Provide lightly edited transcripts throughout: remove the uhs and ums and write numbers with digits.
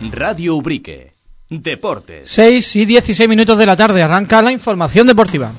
Radio Ubrique. Deportes. 6:16 de la tarde. Arranca la información deportiva.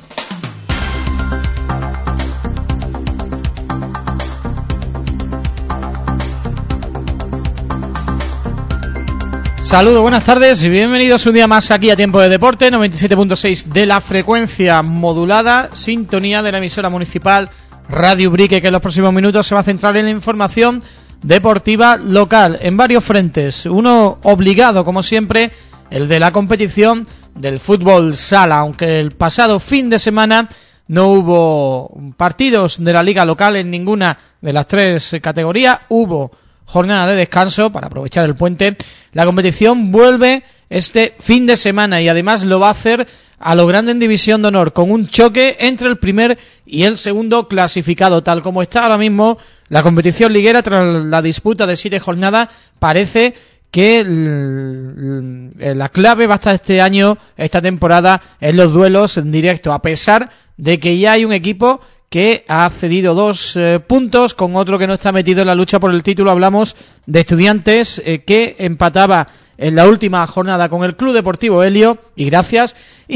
Saludos, buenas tardes y bienvenidos un día más aquí a Tiempo de Deporte, 97.6 de la frecuencia modulada, sintonía de la emisora municipal Radio Ubrique, que en los próximos minutos se va a centrar en la información deportiva local en varios frentes. Uno obligado, como siempre, el de la competición del fútbol sala, aunque el pasado fin de semana no hubo partidos de la liga local en ninguna de las tres categorías, hubo jornada de descanso para aprovechar el puente. La competición vuelve este fin de semana y además lo va a hacer a lo grande en División de Honor, con un choque entre el primer y el segundo clasificado. Tal como está ahora mismo la competición liguera tras la disputa de 7 jornadas, parece que la clave va a estar este año, esta temporada, en los duelos en directo, a pesar de que ya hay un equipo que ha cedido 2 puntos con otro que no está metido en la lucha por el título. Hablamos de Estudiantes, que empataba en la última jornada con el Club Deportivo Helio y Gracias,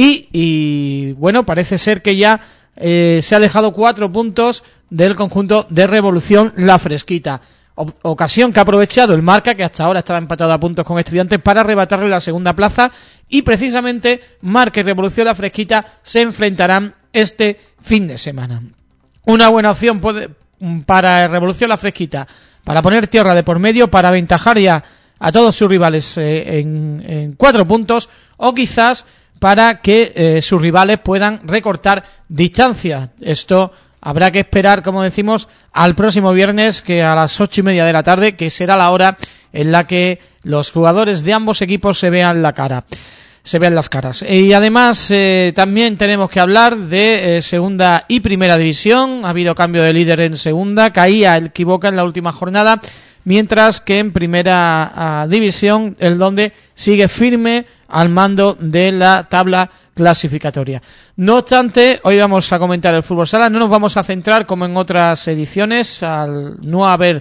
y bueno, parece ser que ya se ha alejado 4 puntos del conjunto de Revolución La Fresquita. Ocasión que ha aprovechado el Marca, que hasta ahora estaba empatado a puntos con Estudiantes, para arrebatarle la segunda plaza, y precisamente Marca y Revolución La Fresquita se enfrentarán este fin de semana. Una buena opción para Revolución La Fresquita, para poner tierra de por medio, para aventajar ya a todos sus rivales en 4 puntos, o quizás para que sus rivales puedan recortar distancia. Esto habrá que esperar, como decimos, al próximo viernes, que a las 8:30 de la tarde, que será la hora en la que los jugadores de ambos equipos se vean las caras. Y además también tenemos que hablar de segunda y primera división. Ha habido cambio de líder en segunda, caía el Equivoca en la última jornada, mientras que en primera división el Donde sigue firme al mando de la tabla clasificatoria. No obstante, hoy vamos a comentar el fútbol sala, no nos vamos a centrar como en otras ediciones al no haber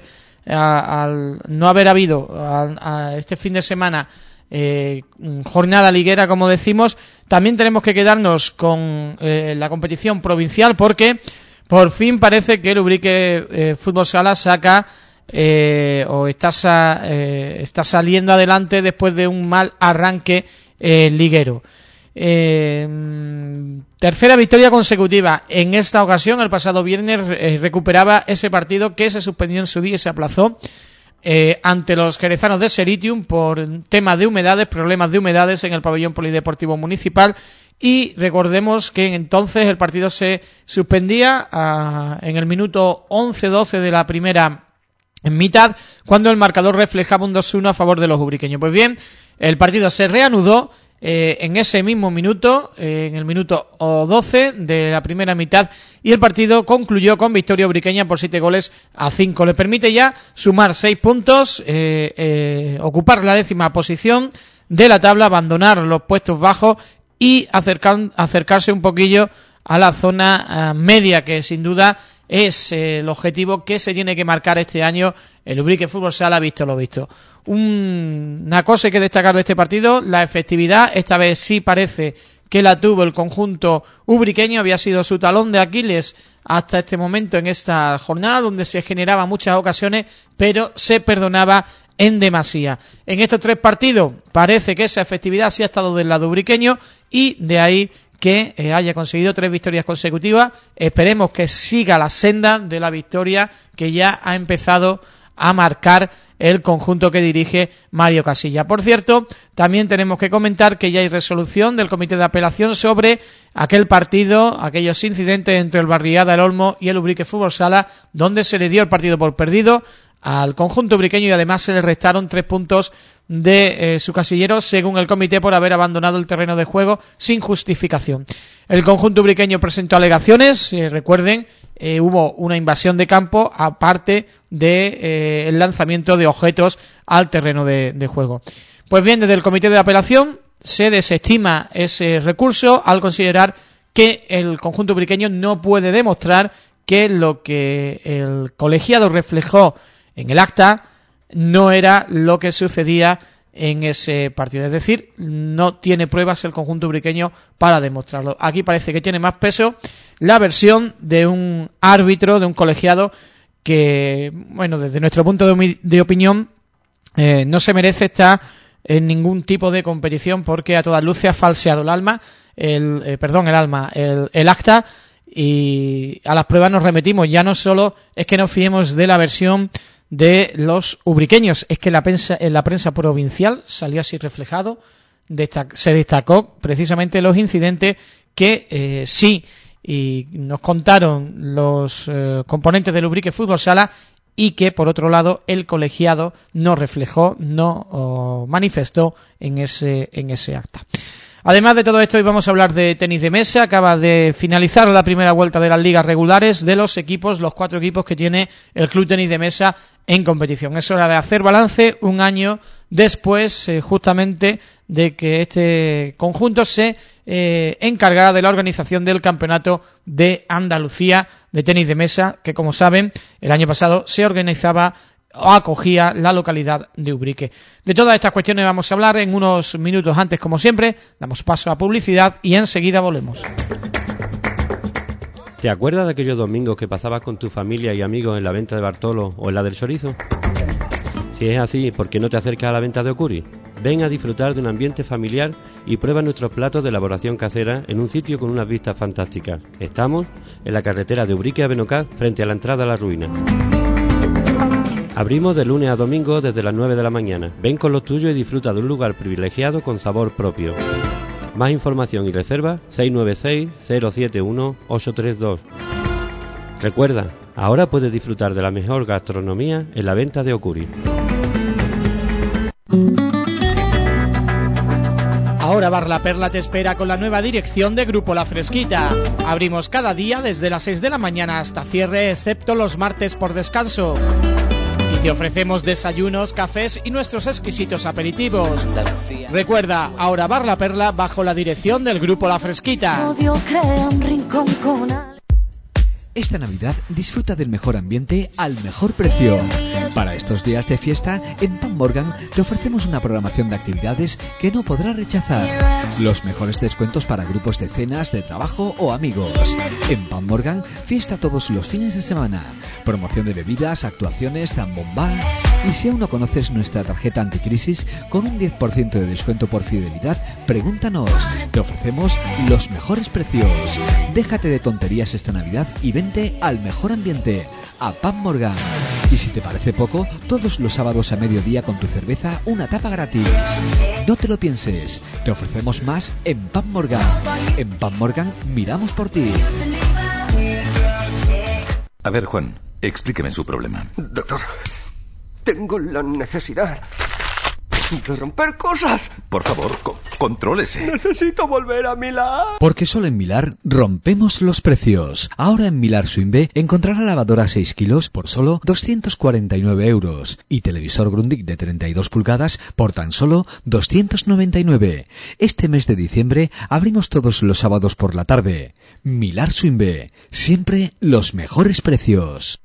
habido este fin de semana jornada liguera, como decimos. También tenemos que quedarnos con la competición provincial, porque por fin parece que el Ubrique Fútbol Sala saca o está saliendo adelante después de un mal arranque liguero. Tercera victoria consecutiva. En esta ocasión, el pasado viernes, recuperaba ese partido que se suspendió en su día y se aplazó ante los jerezanos de Seritium por temas de humedades, problemas de humedades en el pabellón polideportivo municipal. Y recordemos que entonces el partido se suspendía en el minuto 11-12 de la primera mitad, cuando el marcador reflejaba un 2-1 a favor de los ubriqueños. Pues bien, el partido se reanudó en ese mismo minuto, en el minuto 12 de la primera mitad, y el partido concluyó con victoria ubriqueña por 7-5. Le permite ya sumar 6 puntos, ocupar la 10ª posición de la tabla, abandonar los puestos bajos y acercarse un poquillo a la zona media, que sin duda es el objetivo que se tiene que marcar este año el Ubrique Fútbol Sala, visto lo visto. Una cosa hay que destacar de este partido: la efectividad. Esta vez sí parece que la tuvo el conjunto ubriqueño. Había sido su talón de Aquiles hasta este momento en esta jornada, donde se generaban muchas ocasiones, pero se perdonaba en demasía. En estos 3 partidos parece que esa efectividad sí ha estado del lado ubriqueño, y de ahí que haya conseguido 3 victorias consecutivas. Esperemos que siga la senda de la victoria que ya ha empezado a marcar el conjunto que dirige Mario Casilla. Por cierto, también tenemos que comentar que ya hay resolución del Comité de Apelación sobre aquel partido, aquellos incidentes entre el Barriada, el Olmo y el Ubrique Fútbol Sala, donde se le dio el partido por perdido al conjunto ubriqueño y además se le restaron 3 puntos de su casillero, según el comité, por haber abandonado el terreno de juego sin justificación. El conjunto ubriqueño presentó alegaciones, recuerden, hubo una invasión de campo, aparte de el lanzamiento de objetos al terreno de juego. Pues bien, desde el comité de apelación se desestima ese recurso al considerar que el conjunto ubriqueño no puede demostrar que lo que el colegiado reflejó en el acta no era lo que sucedía en ese partido. Es decir, no tiene pruebas el conjunto ubriqueño para demostrarlo. Aquí parece que tiene más peso la versión de un árbitro, de un colegiado que, bueno, desde nuestro punto de opinión, no se merece estar en ningún tipo de competición porque a todas luces ha falseado el acta, y a las pruebas nos remitimos. Ya no solo es que nos fiemos de la versión de los ubriqueños, es que en la prensa provincial salió así reflejado, se destacó precisamente los incidentes que sí, y nos contaron los componentes del Ubrique Fútbol Sala, y que por otro lado el colegiado no reflejó, no manifestó en ese acta. Además de todo esto, hoy vamos a hablar de tenis de mesa. Acaba de finalizar la primera vuelta de las ligas regulares de los 4 equipos que tiene el Club Tenis de Mesa en competición. Es hora de hacer balance un año después, justamente, de que este conjunto se encargara de la organización del Campeonato de Andalucía de tenis de mesa, que, como saben, el año pasado se organizaba o acogía la localidad de Ubrique. De todas estas cuestiones vamos a hablar en unos minutos. Antes, como siempre, damos paso a publicidad y enseguida volvemos. ¿Te acuerdas de aquellos domingos que pasabas con tu familia y amigos en la venta de Bartolo o en la del Chorizo? Si es así, ¿por qué no te acercas a la venta de Ocuri? Ven a disfrutar de un ambiente familiar y prueba nuestros platos de elaboración casera en un sitio con unas vistas fantásticas. Estamos en la carretera de Ubrique a Benocá, frente a la entrada a la ruina. Abrimos de lunes a domingo desde las 9 de la mañana. Ven con los tuyos y disfruta de un lugar privilegiado con sabor propio. Más información y reserva 696-071-832. Recuerda, ahora puedes disfrutar de la mejor gastronomía en la venta de Ocuri. Ahora Bar La Perla te espera con la nueva dirección de Grupo La Fresquita. Abrimos cada día desde las 6 de la mañana hasta cierre, excepto los martes por descanso. Y te ofrecemos desayunos, cafés y nuestros exquisitos aperitivos. Recuerda, ahora Bar La Perla bajo la dirección del Grupo La Fresquita. Esta Navidad disfruta del mejor ambiente al mejor precio. Para estos días de fiesta, en Pan Morgan te ofrecemos una programación de actividades que no podrás rechazar. Los mejores descuentos para grupos de cenas, de trabajo o amigos. En Pan Morgan, fiesta todos los fines de semana. Promoción de bebidas, actuaciones, zambomba. Y si aún no conoces nuestra tarjeta anticrisis, con un 10% de descuento por fidelidad, pregúntanos. Te ofrecemos los mejores precios. Déjate de tonterías esta Navidad y vente al mejor ambiente, a Pan Morgan. Y si te parece poco, todos los sábados a mediodía con tu cerveza, una tapa gratis. No te lo pienses, te ofrecemos más en Pan Morgan. En Pan Morgan miramos por ti. A ver, Juan, explíqueme su problema. Doctor, tengo la necesidad de romper cosas. Por favor, contrólese. Necesito volver a Millar. Porque solo en Millar rompemos los precios. Ahora en Millar Swinbe encontrará lavadora 6 kilos por solo 249 euros y televisor Grundig de 32 pulgadas por tan solo 299. Este mes de diciembre abrimos todos los sábados por la tarde. Millar Swinbe, siempre los mejores precios.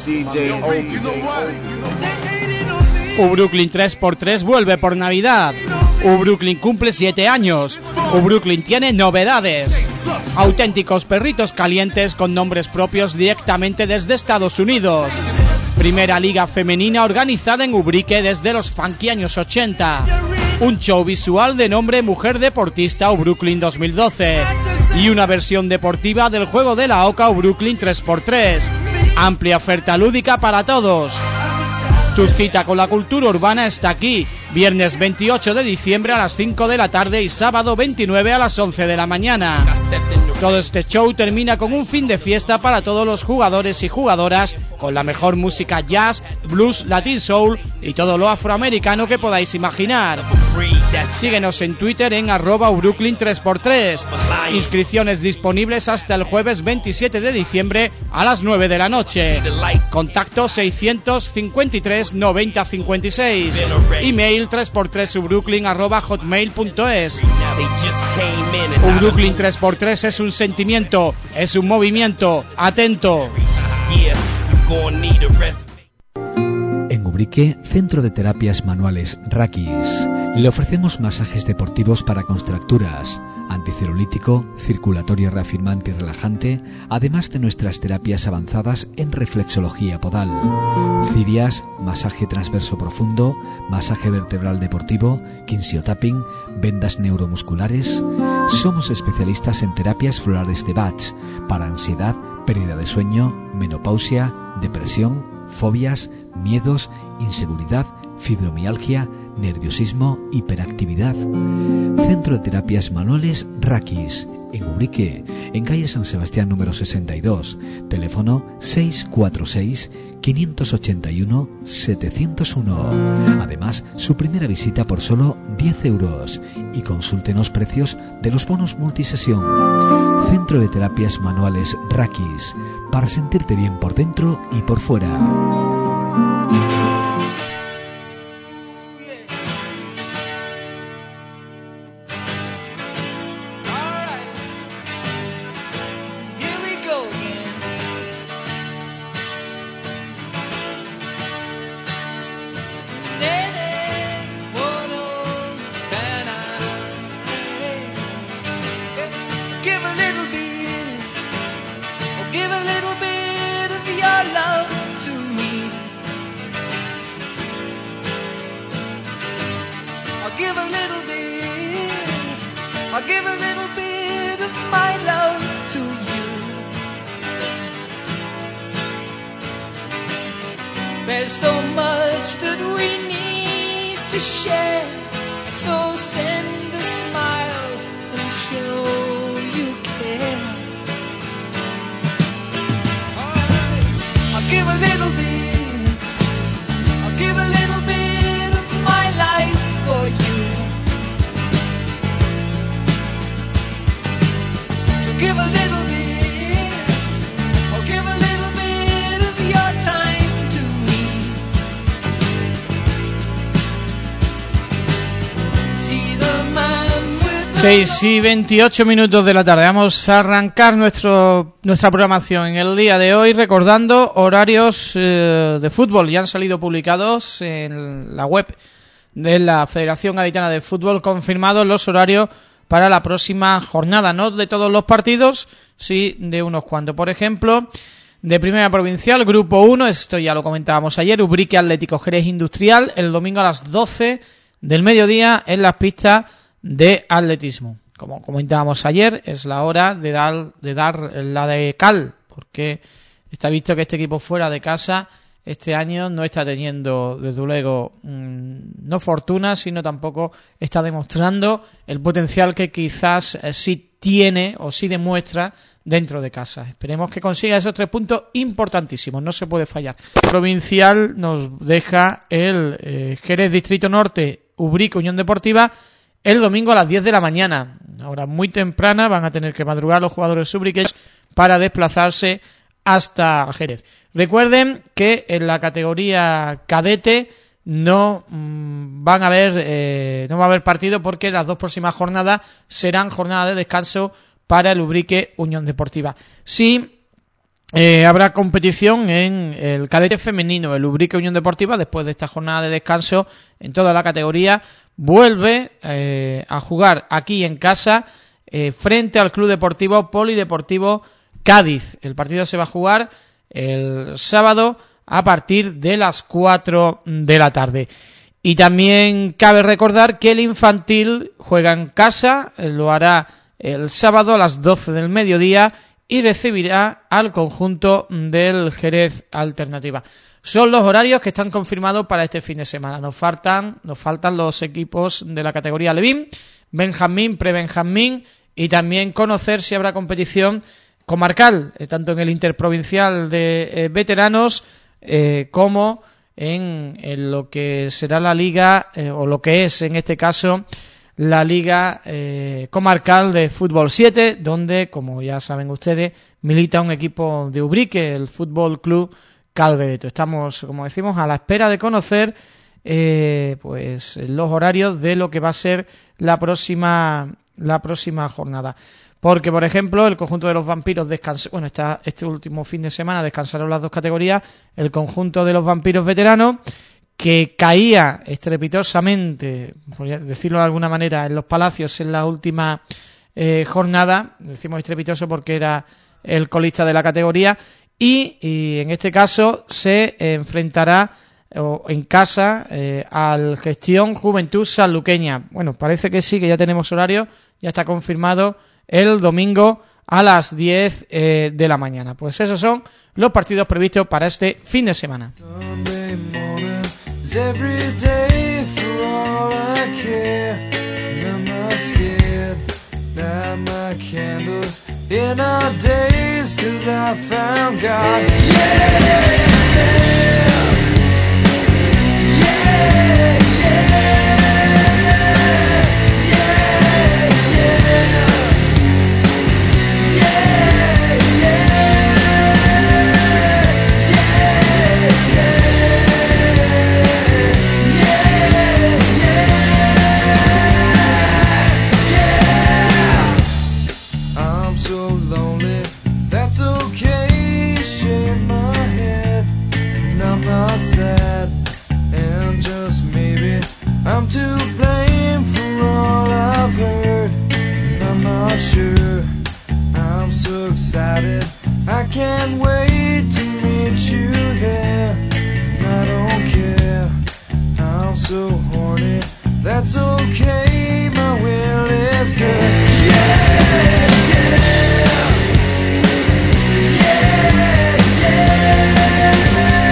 Ubrooklyn 3x3 vuelve por Navidad. Ubrooklyn cumple 7 años. Ubrooklyn tiene novedades. Auténticos perritos calientes con nombres propios directamente desde Estados Unidos. Primera liga femenina organizada en Ubrique desde los funky años 80. Un show visual de nombre Mujer Deportista Ubrooklyn 2012. Y una versión deportiva del juego de la OCA Ubrooklyn 3x3. Amplia oferta lúdica para todos. Tu cita con la cultura urbana está aquí, viernes 28 de diciembre a las 5 de la tarde y sábado 29 a las 11 de la mañana. Todo este show termina con un fin de fiesta para todos los jugadores y jugadoras, con la mejor música jazz, blues, latin soul y todo lo afroamericano que podáis imaginar. Síguenos en Twitter en @Ubrooklyn 3x3. Inscripciones disponibles hasta el jueves 27 de diciembre a las 9 de la noche. Contacto 653 90 56. Email 3x3ubrooklyn@hotmail.es. Ubrooklyn 3x3 es un sentimiento, es un movimiento. Atento. En Ubrique, Centro de Terapias Manuales Rakis. Le ofrecemos masajes deportivos para contracturas, anticelulítico, circulatorio reafirmante y relajante, además de nuestras terapias avanzadas en reflexología podal, cirias, masaje transverso profundo, masaje vertebral deportivo, kinsiotapping, vendas neuromusculares. Somos especialistas en terapias florales de Bach para ansiedad, pérdida de sueño, menopausia, depresión, fobias, miedos, inseguridad, fibromialgia, nerviosismo, hiperactividad. Centro de Terapias Manuales Rakis, en Ubrique, en calle San Sebastián número 62, teléfono 646-581-701. Además, su primera visita por solo 10 euros y consúltenos precios de los bonos multisesión. Centro de Terapias Manuales Rakis, para sentirte bien por dentro y por fuera. There's so much that we need to share, so send a smile and show you care. Alright, I'll give a little bit, I'll give a little bit of my life for you. So give a little bit, I'll give a little bit of your time. 6 y 28 minutos de la tarde. Vamos a arrancar nuestra programación en el día de hoy recordando horarios de fútbol. Ya han salido publicados en la web de la Federación Gaditana de Fútbol, confirmados los horarios para la próxima jornada. No de todos los partidos, sí de unos cuantos. Por ejemplo, de Primera Provincial, Grupo 1, esto ya lo comentábamos ayer, Ubrique Atlético Jerez Industrial, el domingo a las 12 del mediodía en las pistas de atletismo. Como comentábamos ayer, es la hora de dar la de cal, porque está visto que este equipo fuera de casa este año no está teniendo, desde luego, no fortuna, sino tampoco está demostrando el potencial que quizás sí tiene o sí demuestra dentro de casa. Esperemos que consiga esos 3 puntos importantísimos, no se puede fallar. Provincial nos deja el Jerez Distrito Norte, Ubrique Unión Deportiva, el domingo a las 10 de la mañana. Ahora muy temprana, van a tener que madrugar los jugadores ubriqueños para desplazarse hasta Jerez. Recuerden que en la categoría cadete no va a haber partido, porque las 2 próximas jornadas serán jornadas de descanso para el Ubrique Unión Deportiva. Sí, habrá competición en el cadete femenino. El Ubrique Unión Deportiva, después de esta jornada de descanso en toda la categoría, vuelve a jugar aquí en casa frente al Club Deportivo Polideportivo Cádiz. El partido se va a jugar el sábado a partir de las 4 de la tarde. Y también cabe recordar que el infantil juega en casa, lo hará el sábado a las 12 del mediodía y recibirá al conjunto del Jerez Alternativa. Son los horarios que están confirmados para este fin de semana. Nos faltan los equipos de la categoría Levín, Benjamín, Prebenjamín, y también conocer si habrá competición comarcal, tanto en el interprovincial de veteranos como en lo que será la liga, o lo que es en este caso la liga comarcal de fútbol 7, donde, como ya saben ustedes, milita un equipo de Ubrique, el Fútbol Club Caldereto. Estamos, como decimos, a la espera de conocer pues los horarios de lo que va a ser la próxima jornada. Porque, por ejemplo, el conjunto de los vampiros este último fin de semana descansaron las 2 categorías, el conjunto de los vampiros veteranos, que caía estrepitosamente, por decirlo de alguna manera, en los Palacios en la última jornada. Decimos estrepitoso porque era el colista de la categoría, y en este caso se enfrentará en casa al Gestión Juventud Sanluqueña. Bueno, parece que sí, que ya tenemos horario, ya está confirmado el domingo a las 10 de la mañana. Pues esos son los partidos previstos para este fin de semana. I'm to blame for all I've heard. I'm not sure. I'm so excited. I can't wait to meet you there. I don't care. I'm so horny. That's okay. My will is good. Yeah, yeah. Yeah, yeah.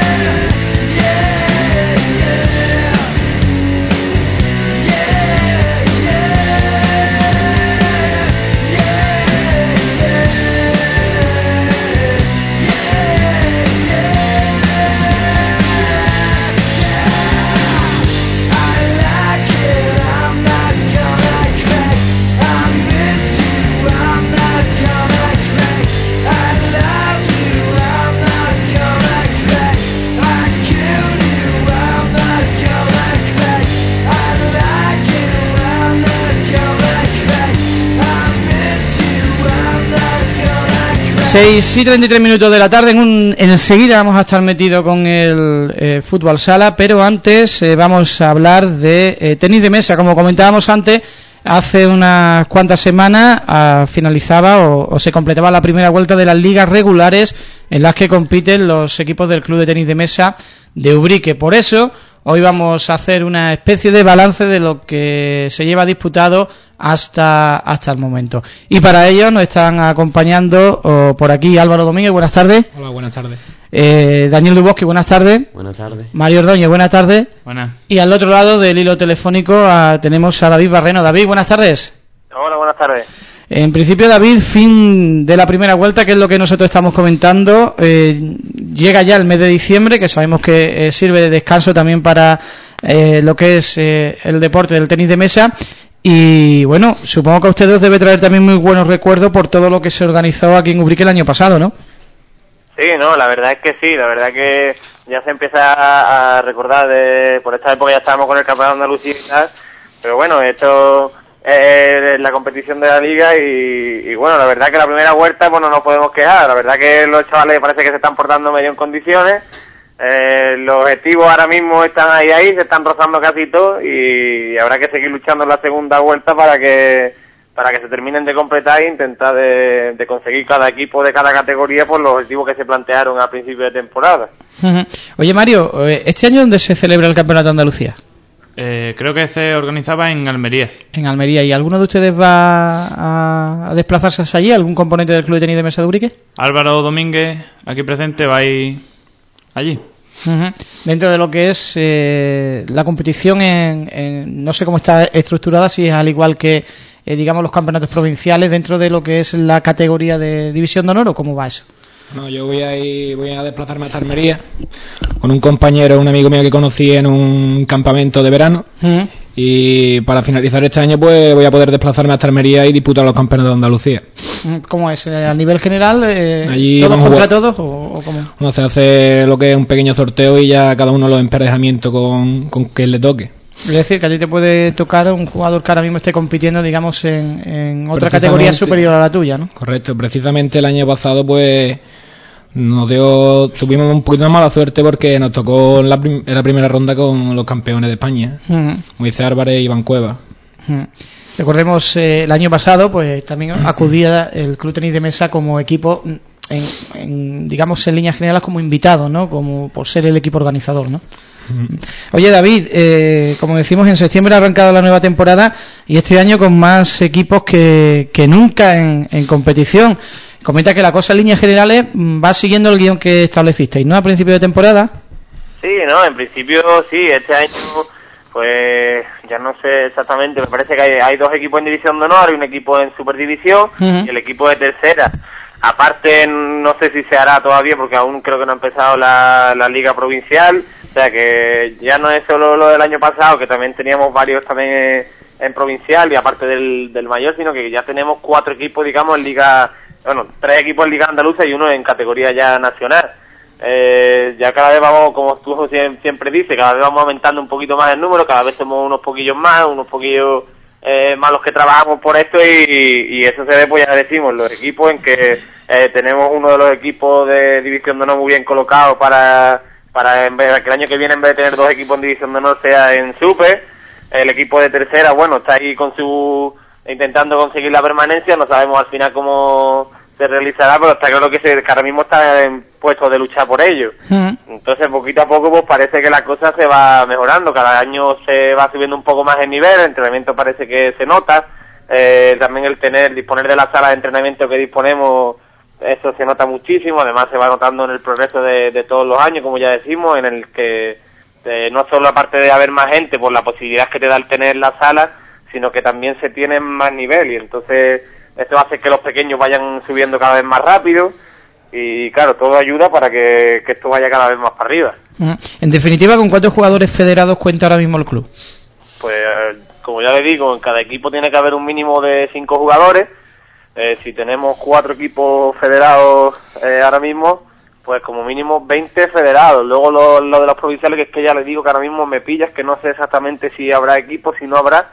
Seis y 33 minutos de la tarde. Enseguida vamos a estar metidos con el fútbol sala, pero antes vamos a hablar de tenis de mesa. Como comentábamos antes, hace unas cuantas semanas finalizaba o se completaba la primera vuelta de las ligas regulares en las que compiten los equipos del Club de Tenis de Mesa de Ubrique. Por eso hoy vamos a hacer una especie de balance de lo que se lleva disputado hasta el momento. Y para ello nos están acompañando por aquí Álvaro Domínguez, buenas tardes. Hola, buenas tardes. Daniel Dubosque, buenas tardes. Buenas tardes. Mario Ordóñez, buenas tardes. Buenas. Y al otro lado del hilo telefónico tenemos a David Barreno. David, buenas tardes. Hola, buenas tardes. En principio, David, fin de la primera vuelta, que es lo que nosotros estamos comentando. Llega ya el mes de diciembre, que sabemos que sirve de descanso también para lo que es el deporte del tenis de mesa. Y bueno, supongo que a ustedes debe traer también muy buenos recuerdos por todo lo que se organizó aquí en Ubrique el año pasado, ¿no? Sí, no, la verdad es que sí, la verdad que ya se empieza a recordar por esta época ya estábamos con el Campeonato de Andalucía y tal, pero bueno, esto es la competición de la liga y bueno, la verdad que la primera vuelta pues no nos podemos quejar, la verdad que los chavales parece que se están portando medio en condiciones. Los objetivos ahora mismo están ahí, se están rozando casi todo y habrá que seguir luchando en la segunda vuelta para que se terminen de completar e intentar de conseguir cada equipo de cada categoría por los objetivos que se plantearon a principio de temporada. Oye Mario, ¿este año dónde se celebra el Campeonato de Andalucía? Creo que se organizaba en Almería. En Almería. ¿Y alguno de ustedes va a desplazarse hacia allí? ¿Algún componente del Club de Tenis de Mesa de Ubrique? Álvaro Domínguez, aquí presente, va a ir allí. Dentro de lo que es la competición, no sé cómo está estructurada, si es al igual que digamos los campeonatos provinciales, dentro de lo que es la categoría de División de Honor, ¿o cómo va eso? No, yo voy a desplazarme hasta Almería con un compañero, un amigo mío que conocí en un campamento de verano. Y para finalizar este año pues voy a poder desplazarme hasta Almería y disputar los campeonatos de Andalucía. ¿Cómo es? ¿A nivel general? Allí ¿todos contra todos o cómo? No, se hace lo que es un pequeño sorteo y ya cada uno los emparejamientos con quien le toque. Es decir, que a ti te puede tocar un jugador que ahora mismo esté compitiendo, digamos, en otra categoría superior a la tuya, ¿no? Correcto. Precisamente el año pasado pues Tuvimos un poquito de mala suerte porque nos tocó en la primera ronda con los campeones de España, Moisés Álvarez y Iván Cueva. Recordemos, el año pasado pues también acudía el Club Tenis de Mesa como equipo, digamos en líneas generales como invitado, ¿no? Como por ser el equipo organizador, ¿no? Oye, David, como decimos, en septiembre ha arrancado la nueva temporada y este año con más equipos que nunca en competición. Comenta que la cosa en líneas generales va siguiendo el guión que establecisteis, ¿no? A principio de temporada. Sí, no, en principio sí, este año pues ya no sé exactamente, me parece que hay 2 equipos en División de Honor y un equipo en Superdivisión y el equipo de tercera. Aparte, no sé si se hará todavía porque aún creo que no ha empezado la liga provincial, o sea que ya no es solo lo del año pasado, que también teníamos varios también en provincial y aparte del mayor, sino que ya tenemos 4 equipos, digamos, en liga, 3 equipos en liga andaluza y uno en categoría ya nacional. Ya cada vez vamos, como tú siempre dices, cada vez vamos aumentando un poquito más el número, cada vez somos unos poquillos más los que trabajamos por esto y eso se ve, pues ya decimos, los equipos en que tenemos uno de los equipos de División de Honor muy bien colocado para en vez de que el año que viene, en vez de tener 2 equipos en División de Honor, sea en Super. El equipo de tercera, bueno, está ahí intentando conseguir la permanencia, no sabemos al final cómo se realizará, pero está claro que ahora mismo está en puesto de luchar por ello. Entonces, poquito a poco, pues parece que la cosa se va mejorando, cada año se va subiendo un poco más el nivel, el entrenamiento parece que se nota, también el disponer de la sala de entrenamiento que disponemos, eso se nota muchísimo, además se va notando en el progreso de todos los años, como ya decimos, en el que no solo aparte de haber más gente por la posibilidad que te da el tener la sala, sino que también se tiene más nivel y entonces esto hace que los pequeños vayan subiendo cada vez más rápido y claro, todo ayuda para que esto vaya cada vez más para arriba. En definitiva, ¿con cuántos jugadores federados cuenta ahora mismo el club? Pues como ya le digo, en cada equipo tiene que haber un mínimo de 5 jugadores. Si tenemos 4 equipos federados ahora mismo, pues como mínimo 20 federados. Luego lo de los provinciales, que es que ya les digo que ahora mismo me pillas, que no sé exactamente si habrá equipos, si no habrá.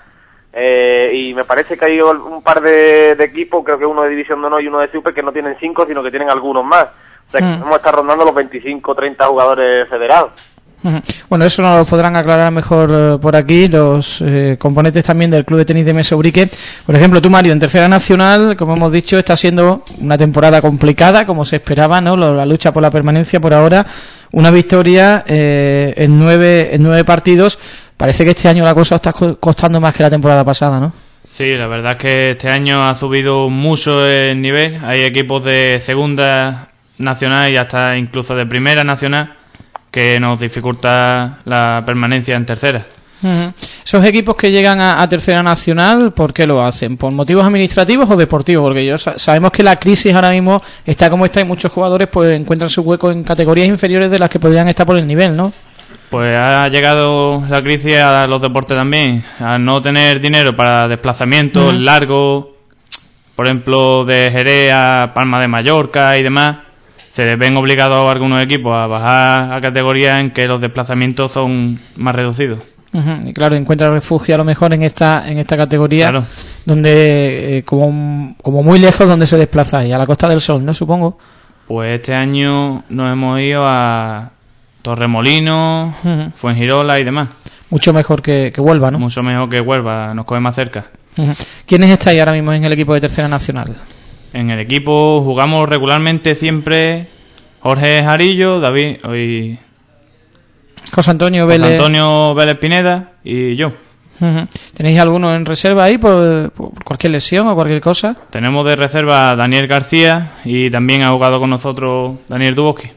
Y me parece que hay un par de equipos, creo que uno de División de Honor y uno de Super, que no tienen 5, sino que tienen algunos más. O sea, que vamos a estar rondando los 25 30 jugadores federados. Bueno, eso nos lo podrán aclarar mejor por aquí los componentes también del Club de Tenis de Mesa Ubrique. Por ejemplo, tú, Mario, en tercera nacional, como hemos dicho, está siendo una temporada complicada, como se esperaba, ¿no? La lucha por la permanencia por ahora, una victoria en 9 partidos. Parece que este año la cosa está costando más que la temporada pasada, ¿no? Sí, la verdad es que este año ha subido mucho el nivel. Hay equipos de segunda nacional y hasta incluso de primera nacional que nos dificulta la permanencia en tercera. Esos equipos que llegan a tercera nacional, ¿por qué lo hacen? ¿Por motivos administrativos o deportivos? Porque sabemos que la crisis ahora mismo está como está y muchos jugadores pues encuentran su hueco en categorías inferiores de las que podrían estar por el nivel, ¿no? Pues ha llegado la crisis a los deportes también, al no tener dinero para desplazamientos largos, por ejemplo de Jerez a Palma de Mallorca y demás, se ven obligados algunos equipos a bajar a categorías en que los desplazamientos son más reducidos. Y claro, encuentra refugio a lo mejor en esta categoría, claro, donde como muy lejos donde se desplaza, y a la Costa del Sol, ¿no? Supongo. Pues este año nos hemos ido a Torremolinos, Fuengirola y demás. Mucho mejor que Huelva, ¿no? Mucho mejor que Huelva, nos coge más cerca. ¿Quiénes estáis ahora mismo en el equipo de tercera nacional? En el equipo jugamos regularmente siempre Jorge Jarillo, David y José Antonio Vélez Pineda y yo. ¿Tenéis alguno en reserva ahí por cualquier lesión o cualquier cosa? Tenemos de reserva a Daniel García y también ha jugado con nosotros Daniel Duboski.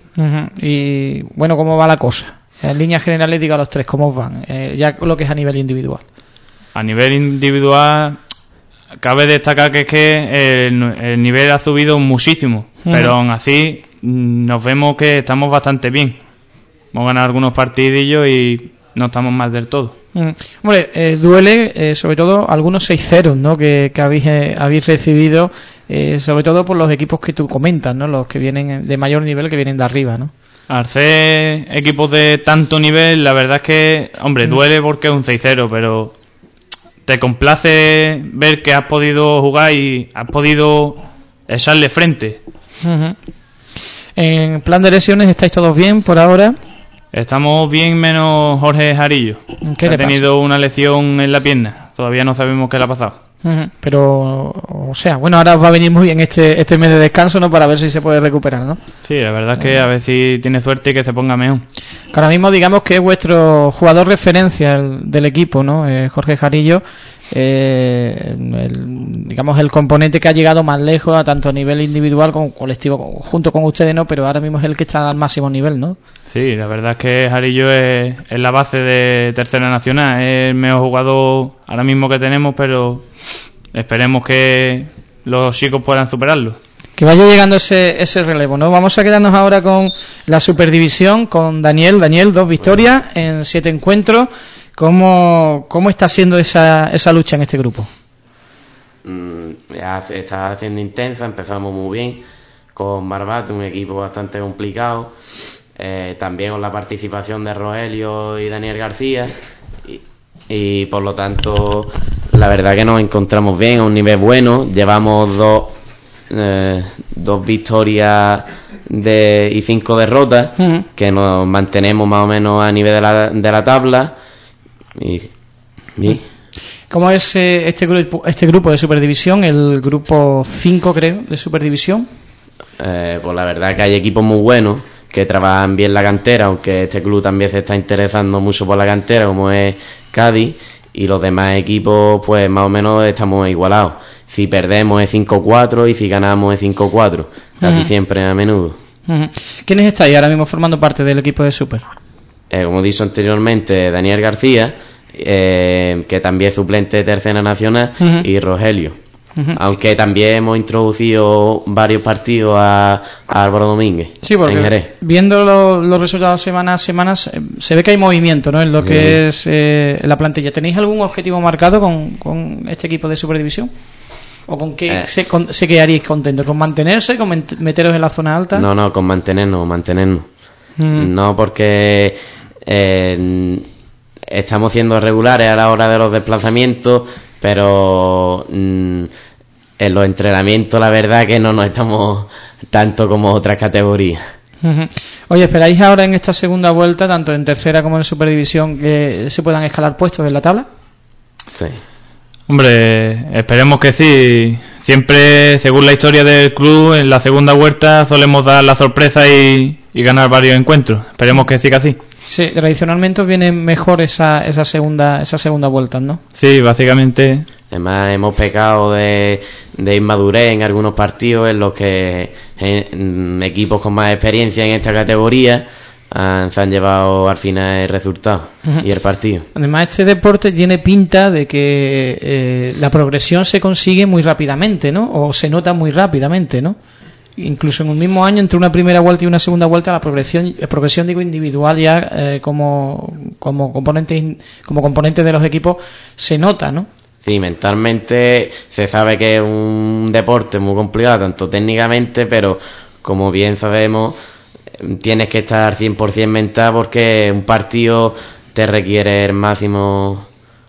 Y bueno, ¿cómo va la cosa? En líneas generales, diga a los tres, ¿cómo van? Ya lo que es a nivel individual. A nivel individual, cabe destacar que es que el nivel ha subido muchísimo, pero aún así nos vemos que estamos bastante bien. Hemos ganado algunos partidillos y no estamos mal del todo. Hombre, duele sobre todo algunos 6-0, ¿no? que habéis recibido, sobre todo por los equipos que tú comentas, ¿no? Los que vienen de mayor nivel, que vienen de arriba, ¿no? Al ser equipos de tanto nivel, la verdad es que, hombre, duele porque es un 6-0, pero te complace ver que has podido jugar y has podido echarle frente. En plan de lesiones, ¿estáis todos bien por ahora? Estamos bien menos Jorge Jarillo. ¿Qué le ha tenido una lesión en la pierna. Todavía no sabemos qué le ha pasado. Pero, o sea, bueno, ahora os va a venir muy bien este mes de descanso, ¿no? Para ver si se puede recuperar, ¿no? Sí, la verdad es que a ver si tiene suerte y que se ponga mejor. Que ahora mismo digamos que es vuestro jugador referencia del equipo, ¿no? Jorge Jarillo, digamos el componente que ha llegado más lejos, tanto a nivel individual como colectivo, junto con ustedes, ¿no? Pero ahora mismo es el que está al máximo nivel, ¿no? Sí, la verdad es que Jarillo es la base de Tercera Nacional, es el mejor jugador ahora mismo que tenemos, pero esperemos que los chicos puedan superarlo. Que vaya llegando ese relevo, ¿no? Vamos a quedarnos ahora con la Superdivisión, con Daniel, 2 victorias en 7 encuentros. ¿Cómo está siendo esa lucha en este grupo? Ya está siendo intensa, empezamos muy bien con Barbate, un equipo bastante complicado. También con la participación de Rogelio y Daniel García y por lo tanto la verdad que nos encontramos bien a un nivel bueno. Llevamos dos victorias y 5 derrotas, que nos mantenemos más o menos a nivel de la tabla y bien. ¿Cómo es este grupo de Superdivisión, el grupo 5 creo de Superdivisión? Pues la verdad que hay equipos muy buenos que trabajan bien la cantera, aunque este club también se está interesando mucho por la cantera, como es Cádiz, y los demás equipos pues más o menos estamos igualados. Si perdemos es 5-4 y si ganamos es 5-4, casi siempre a menudo. ¿Quiénes estáis ahora mismo formando parte del equipo de Super? Como he dicho anteriormente, Daniel García, que también es suplente de Tercera Nacional, y Rogelio. Aunque también hemos introducido varios partidos a Álvaro Domínguez, sí, porque en Jerez. Viendo los resultados semana a semana se ve que hay movimiento, ¿no? En lo que es la plantilla. ¿Tenéis algún objetivo marcado con este equipo de Superdivisión? ¿O con qué se quedaríais contentos? ¿Con mantenerse? ¿Con meteros en la zona alta? No, con mantenernos. No, porque estamos siendo regulares a la hora de los desplazamientos, pero en los entrenamientos la verdad que no nos estamos tanto como otras categorías. Oye, ¿esperáis ahora en esta segunda vuelta, tanto en tercera como en Superdivisión, que se puedan escalar puestos en la tabla? Sí. Hombre, esperemos que sí. Siempre, según la historia del club, en la segunda vuelta solemos dar la sorpresa y ganar varios encuentros. Esperemos que siga así. Sí, tradicionalmente viene mejor esa segunda vuelta, ¿no? Sí, básicamente. Además hemos pecado de inmadurez en algunos partidos en los que equipos con más experiencia en esta categoría se han llevado al final el resultado y el partido. Además este deporte tiene pinta de que la progresión se consigue muy rápidamente, ¿no? O se nota muy rápidamente, ¿no? Incluso en un mismo año, entre una primera vuelta y una segunda vuelta, la progresión digo individual ya como componente de los equipos se nota, ¿no? Sí, mentalmente se sabe que es un deporte muy complicado, tanto técnicamente, pero como bien sabemos, tienes que estar 100% mental porque un partido te requiere el máximo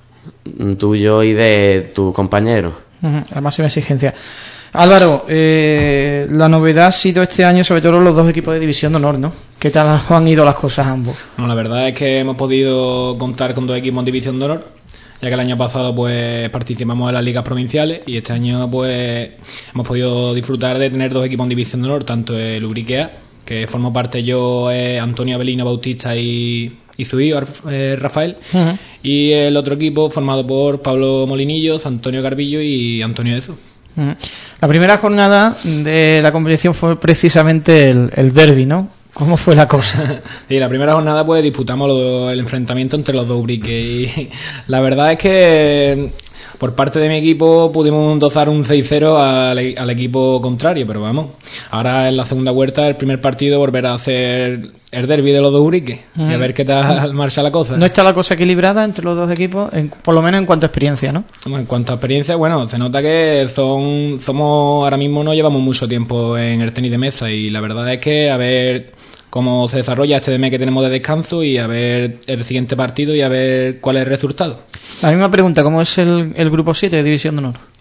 tuyo y de tus compañeros. La máxima exigencia. Álvaro, la novedad ha sido este año sobre todo los dos equipos de División de Honor, ¿no? ¿Qué tal han ido las cosas ambos? No, la verdad es que hemos podido contar con 2 equipos en División de Honor, ya que el año pasado pues participamos en las ligas provinciales y este año pues hemos podido disfrutar de tener 2 equipos en División de Honor, tanto el Ubriquea, que formo parte yo, Antonio Avelino Bautista y Zuí, Rafael, y el otro equipo formado por Pablo Molinillos, Antonio Garbillo y Antonio Ezu. La primera jornada de la competición fue precisamente el derbi, ¿no? ¿Cómo fue la cosa? Sí, la primera jornada pues disputamos el enfrentamiento entre los dos Ubrique y la verdad es que por parte de mi equipo pudimos dozar un 6-0 al equipo contrario, pero vamos, ahora en la segunda vuelta, el primer partido, volverá a hacer el derbi de los dos Ubrique y a ver qué tal marcha la cosa. ¿No está la cosa equilibrada entre los dos equipos? Por lo menos en cuanto a experiencia, ¿no? En cuanto a experiencia, bueno, se nota que somos ahora mismo no llevamos mucho tiempo en el tenis de mesa y la verdad es que a ver cómo se desarrolla este mes que tenemos de descanso y a ver el siguiente partido y a ver cuál es el resultado. La misma pregunta, ¿cómo es el grupo 7 de División de Honor?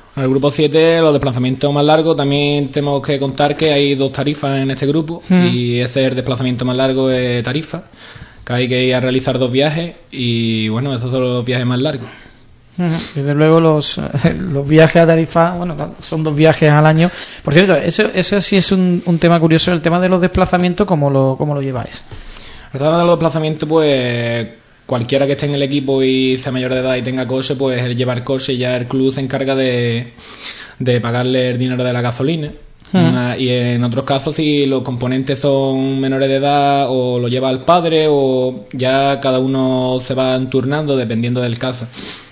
En el grupo 7, los desplazamientos más largos, también tenemos que contar que hay 2 tarifas en este grupo, y ese el desplazamiento más largo es Tarifa, que hay que ir a realizar 2 viajes, y bueno, esos son los viajes más largos. Desde luego los viajes a Tarifa, bueno, son 2 viajes al año. Por cierto, eso sí es un tema curioso, el tema de los desplazamientos, ¿cómo lo lleváis? El tema de los desplazamientos, pues cualquiera que esté en el equipo y sea mayor de edad y tenga coche, pues él lleva el coche y ya el club se encarga de pagarle el dinero de la gasolina. Y en otros casos, si los componentes son menores de edad, o lo lleva el padre, o ya cada uno se van turnando dependiendo del caso.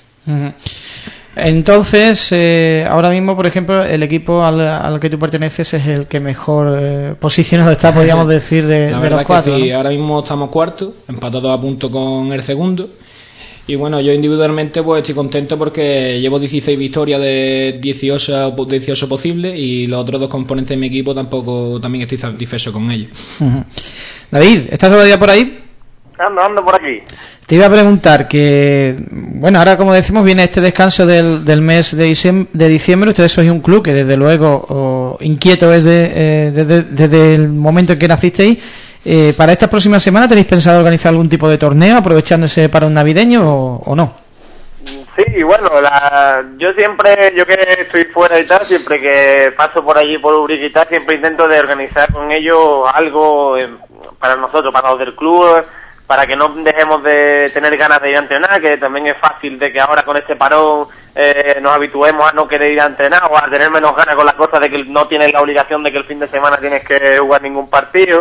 Entonces, ahora mismo, por ejemplo, el equipo al que tú perteneces es el que mejor posicionado está, podríamos decir, de los 4. Sí, ¿no? Ahora mismo estamos cuartos, empatados a punto con el segundo. Y bueno, yo individualmente pues estoy contento porque llevo 16 victorias de 18 posibles, y los otros 2 componentes de mi equipo también estoy satisfecho con ellos. David, ¿estás todavía por ahí? Ando por aquí. Te iba a preguntar que, bueno, ahora como decimos viene este descanso del mes de diciembre. Ustedes sois un club que desde luego inquieto es desde el momento en que nacisteis. ¿Para estas próximas semanas tenéis pensado organizar algún tipo de torneo aprovechándose para un navideño o no? Sí, bueno, yo que estoy fuera y tal, siempre que paso por allí por Ubrique y tal, siempre intento de organizar con ellos algo para nosotros, para los del club, para que no dejemos de tener ganas de ir a entrenar, que también es fácil de que ahora con este parón nos habituemos a no querer ir a entrenar o a tener menos ganas con las cosas de que no tienes la obligación de que el fin de semana tienes que jugar ningún partido.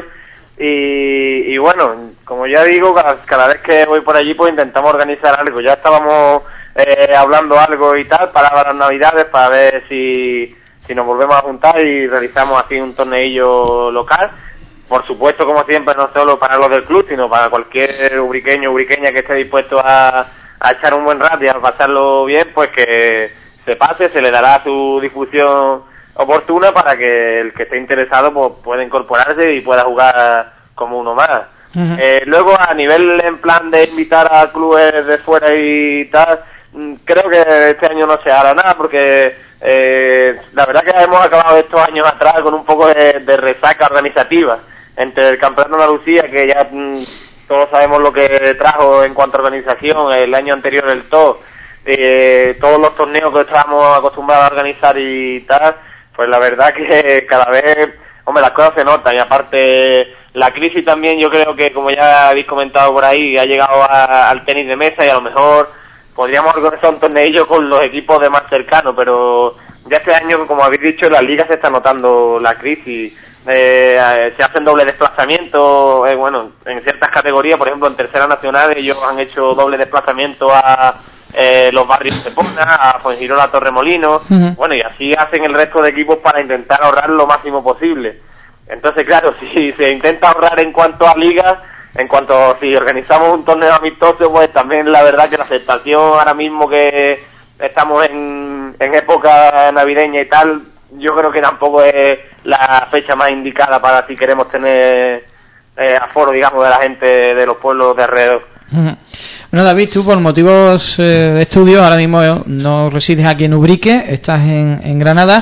Y bueno, como ya digo, cada vez que voy por allí pues intentamos organizar algo. Ya estábamos hablando algo y tal para las navidades, para ver si nos volvemos a juntar y realizamos así un torneillo local. Por supuesto, como siempre, no solo para los del club, sino para cualquier ubriqueño o ubriqueña que esté dispuesto a echar un buen rato y a pasarlo bien, pues que se pase, se le dará su difusión oportuna para que el que esté interesado pues pueda incorporarse y pueda jugar como uno más. Luego, a nivel en plan de invitar a clubes de fuera y tal, creo que este año no se hará nada, porque la verdad que hemos acabado estos años atrás con un poco de resaca organizativa entre el Campeonato de Andalucía, que ya todos sabemos lo que trajo en cuanto a organización, el año anterior el TOC, todos los torneos que estábamos acostumbrados a organizar y tal, pues la verdad que cada vez, hombre, las cosas se notan. Y aparte, la crisis también, yo creo que, como ya habéis comentado por ahí, ha llegado al tenis de mesa, y a lo mejor podríamos organizar un torneillo con los equipos de más cercanos, pero ya este año, como habéis dicho, en las ligas se está notando la crisis. Se hacen doble desplazamiento, bueno, en ciertas categorías, por ejemplo en Tercera Nacional ellos han hecho doble desplazamiento a los barrios de Pona, a Fuengirola, Torremolinos, bueno, y así hacen el resto de equipos para intentar ahorrar lo máximo posible. Entonces, claro, si se intenta ahorrar en cuanto a ligas, si organizamos un torneo amistoso, pues también la verdad que la aceptación ahora mismo que estamos en época navideña y tal, yo creo que tampoco es la fecha más indicada para si queremos tener aforo, digamos, de la gente de los pueblos de alrededor. Bueno, David, tú por motivos de estudio ahora mismo no resides aquí en Ubrique, estás en Granada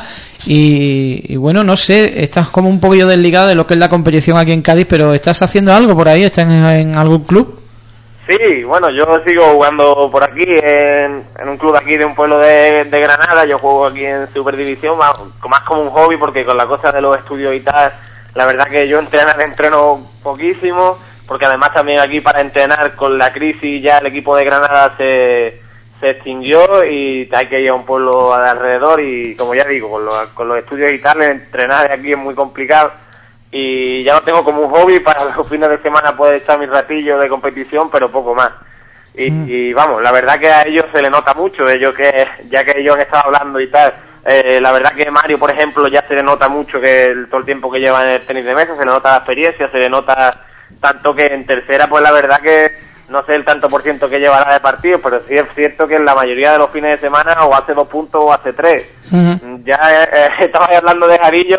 y bueno, no sé, estás como un poquillo desligado de lo que es la competición aquí en Cádiz, pero ¿estás haciendo algo por ahí? ¿Estás en algún club? Sí, bueno, yo sigo jugando por aquí en un club aquí de un pueblo de Granada. Yo juego aquí en Superdivisión más como un hobby, porque con la cosa de los estudios y tal, la verdad que yo entreno poquísimo, porque además también aquí para entrenar con la crisis ya el equipo de Granada se extinguió y hay que ir a un pueblo de alrededor, y como ya digo, con los estudios y tal, entrenar aquí es muy complicado. Y ya lo tengo como un hobby para los fines de semana poder echar mi ratillo de competición, pero poco más. Y vamos, la verdad que a ellos se le nota mucho, ya que ellos han estado hablando y tal, la verdad que Mario, por ejemplo, ya se le nota mucho que todo el tiempo que lleva en el tenis de mesa, se le nota la experiencia, se le nota tanto que en tercera, pues la verdad que no sé el tanto por ciento que llevará de partidos, pero sí es cierto que en la mayoría de los fines de semana o hace 2 puntos o hace 3. Ya estaba hablando de Jarillo,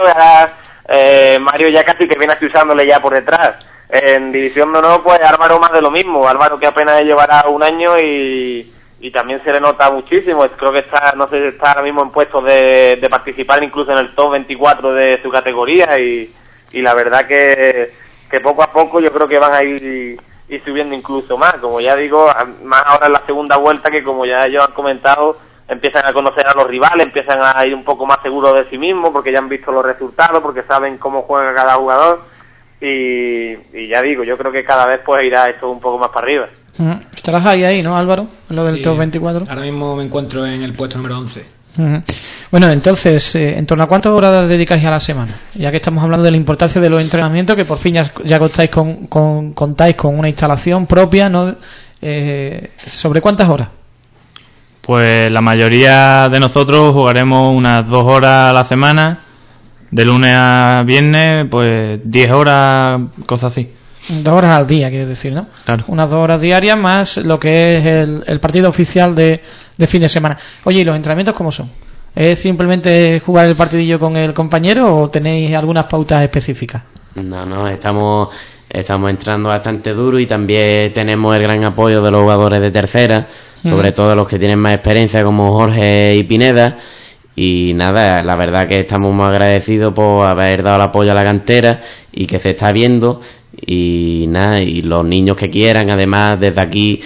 Mario ya casi que viene usándole ya por detrás. En División de Honor, pues Álvaro más de lo mismo. Álvaro que apenas llevará un año y también se le nota muchísimo. Creo que está ahora mismo en puestos de participar incluso en el top 24 de su categoría y la verdad que poco a poco yo creo que van a ir subiendo incluso más, como ya digo, más ahora en la segunda vuelta, que como ya ellos han comentado, empiezan a conocer a los rivales, empiezan a ir un poco más seguros de sí mismos porque ya han visto los resultados, porque saben cómo juega cada jugador y ya digo, yo creo que cada vez pues irá esto un poco más para arriba. Estarás ahí, ¿no, Álvaro? En lo del top 24. Ahora mismo me encuentro en el puesto número 11. Bueno, entonces, ¿en torno a cuántas horas dedicáis a la semana? Ya que estamos hablando de la importancia de los entrenamientos, que por fin ya contáis con una instalación propia, ¿no? ¿Sobre cuántas horas? Pues la mayoría de nosotros jugaremos unas 2 horas a la semana, de lunes a viernes, pues 10 horas, cosas así. 2 horas al día, quiere decir, ¿no? Claro. Unas 2 horas diarias más lo que es el partido oficial de fin de semana. Oye, ¿y los entrenamientos cómo son? ¿Es simplemente jugar el partidillo con el compañero o tenéis algunas pautas específicas? No, estamos entrando bastante duro y también tenemos el gran apoyo de los jugadores de tercera, sobre todo los que tienen más experiencia como Jorge y Pineda. Y nada, la verdad que estamos muy agradecidos por haber dado el apoyo a la cantera y que se está viendo. Y nada, y los niños que quieran, además desde aquí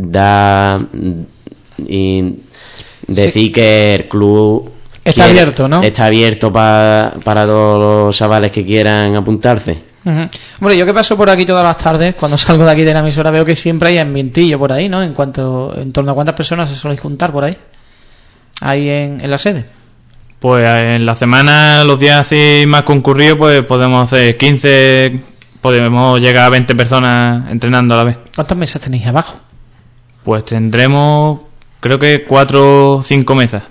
decir que el club está abierto, ¿no? Está abierto para todos los chavales que quieran apuntarse. Hombre, yo que paso por aquí todas las tardes, cuando salgo de aquí de la emisora, veo que siempre hay ambientillo por ahí, ¿no? En torno a cuántas personas se suelen juntar por ahí en la sede. Pues en la semana, los días así más concurridos, pues podemos hacer 15, podemos llegar a 20 personas entrenando a la vez. ¿Cuántas mesas tenéis abajo? Pues tendremos, creo que 4 o 5 mesas.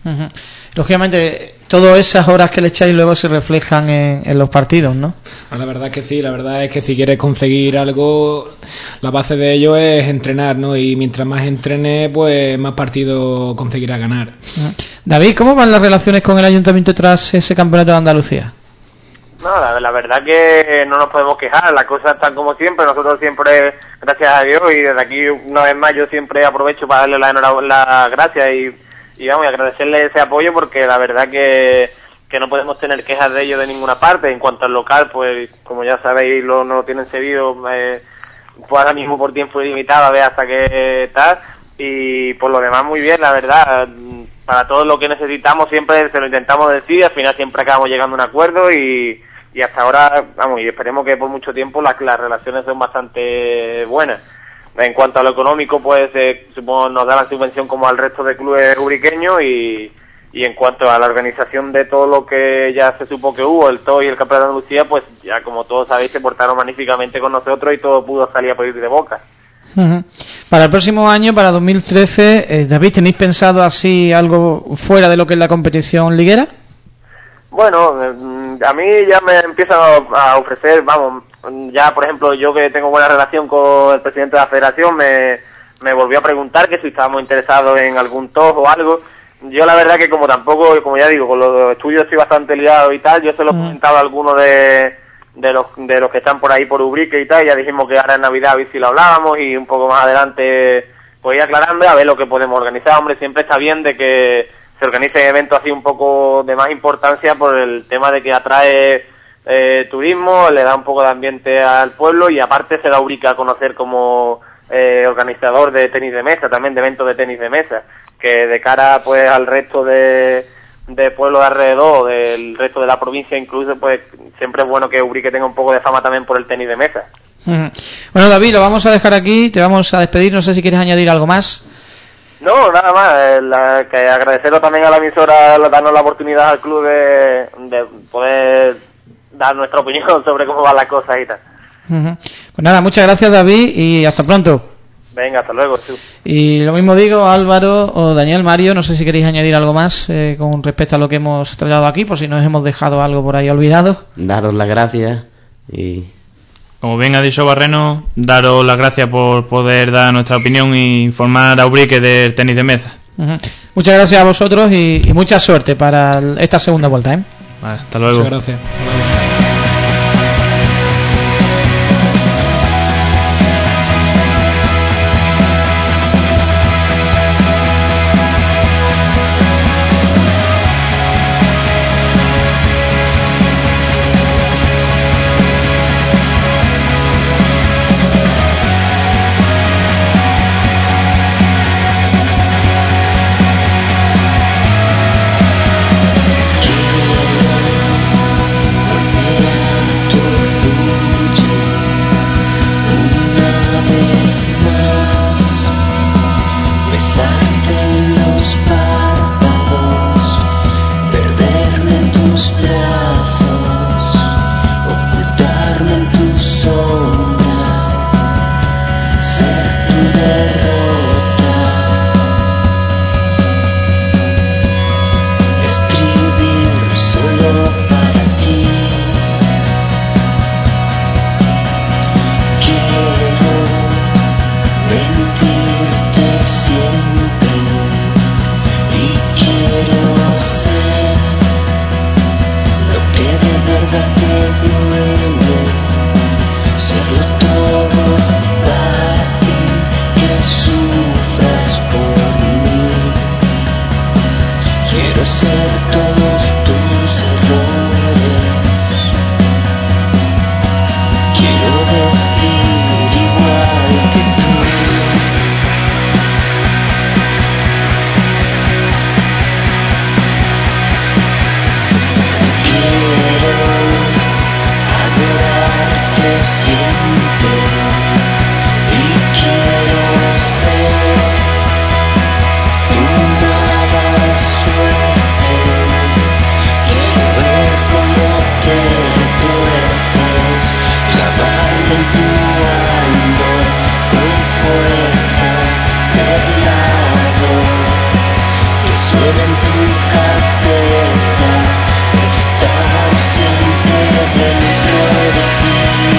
Lógicamente, todas esas horas que le echáis luego se reflejan en los partidos, ¿no? La verdad es que sí, la verdad es que si quieres conseguir algo, la base de ello es entrenar, ¿no? Y mientras más entrenes, pues más partidos conseguirás ganar. David, ¿cómo van las relaciones con el Ayuntamiento tras ese campeonato de Andalucía? No, la verdad que no nos podemos quejar, las cosas están como siempre, nosotros siempre, gracias a Dios, y desde aquí una vez más yo siempre aprovecho para darle las gracias y vamos, y agradecerle ese apoyo, porque la verdad que no podemos tener quejas de ello de ninguna parte. En cuanto al local, pues como ya sabéis, no lo tienen cedido, pues ahora mismo por tiempo ilimitado, a ver hasta qué tal, y por lo demás muy bien, la verdad. Para todo lo que necesitamos siempre se lo intentamos decir, al final siempre acabamos llegando a un acuerdo y hasta ahora, vamos, y esperemos que por mucho tiempo las relaciones son bastante buenas. En cuanto a lo económico, pues supongo nos da la subvención como al resto de clubes ubriqueños y en cuanto a la organización de todo lo que ya se supo que hubo, el TOI y el Campeonato de Andalucía, pues ya como todos sabéis se portaron magníficamente con nosotros y todo pudo salir a pedir de boca. Para el próximo año, para 2013, David, ¿tenéis pensado así algo fuera de lo que es la competición liguera? Bueno, a mí ya me empiezan a ofrecer, vamos, ya por ejemplo yo que tengo buena relación con el presidente de la federación me volvió a preguntar que si estábamos interesados en algún TOF o algo. Yo la verdad que como tampoco, como ya digo, con los estudios estoy bastante liado y tal, yo se lo he comentado a algunos de los que están por ahí por Ubrique y tal, y ya dijimos que ahora en Navidad a ver si lo hablábamos y un poco más adelante pues ir aclarando a ver lo que podemos organizar. Hombre, siempre está bien de que se organice eventos así un poco de más importancia por el tema de que atrae turismo, le da un poco de ambiente al pueblo y aparte se da Ubrique a conocer como organizador de tenis de mesa, también de eventos de tenis de mesa, que de cara pues al resto de pueblos de alrededor, del resto de la provincia incluso, pues siempre es bueno que Ubrique tenga un poco de fama también por el tenis de mesa. Bueno, David, lo vamos a dejar aquí, te vamos a despedir, no sé si quieres añadir algo más. No, nada más, que agradecerlo también a la emisora, darnos la oportunidad al club de poder dar nuestra opinión sobre cómo van las cosas y tal. Pues nada, muchas gracias, David, y hasta pronto. Venga, hasta luego. Y lo mismo digo, Álvaro o Daniel, Mario, no sé si queréis añadir algo más con respecto a lo que hemos tratado aquí, por si nos hemos dejado algo por ahí olvidado. Daros las gracias y... Como bien ha dicho Barreno, daros las gracias por poder dar nuestra opinión e informar a Ubrique del tenis de mesa. Muchas gracias a vosotros y mucha suerte para esta segunda vuelta. Vale, hasta luego. Muchas gracias. Quiero ser todos tus errores. Quiero vestir igual que tú. Siempre, y quiero ser tu mala suerte. Quiero ver cómo te retuerces, clavarme en tu amor con fuerza, ser la voz que suena en tu cabeza, estar siempre dentro de ti.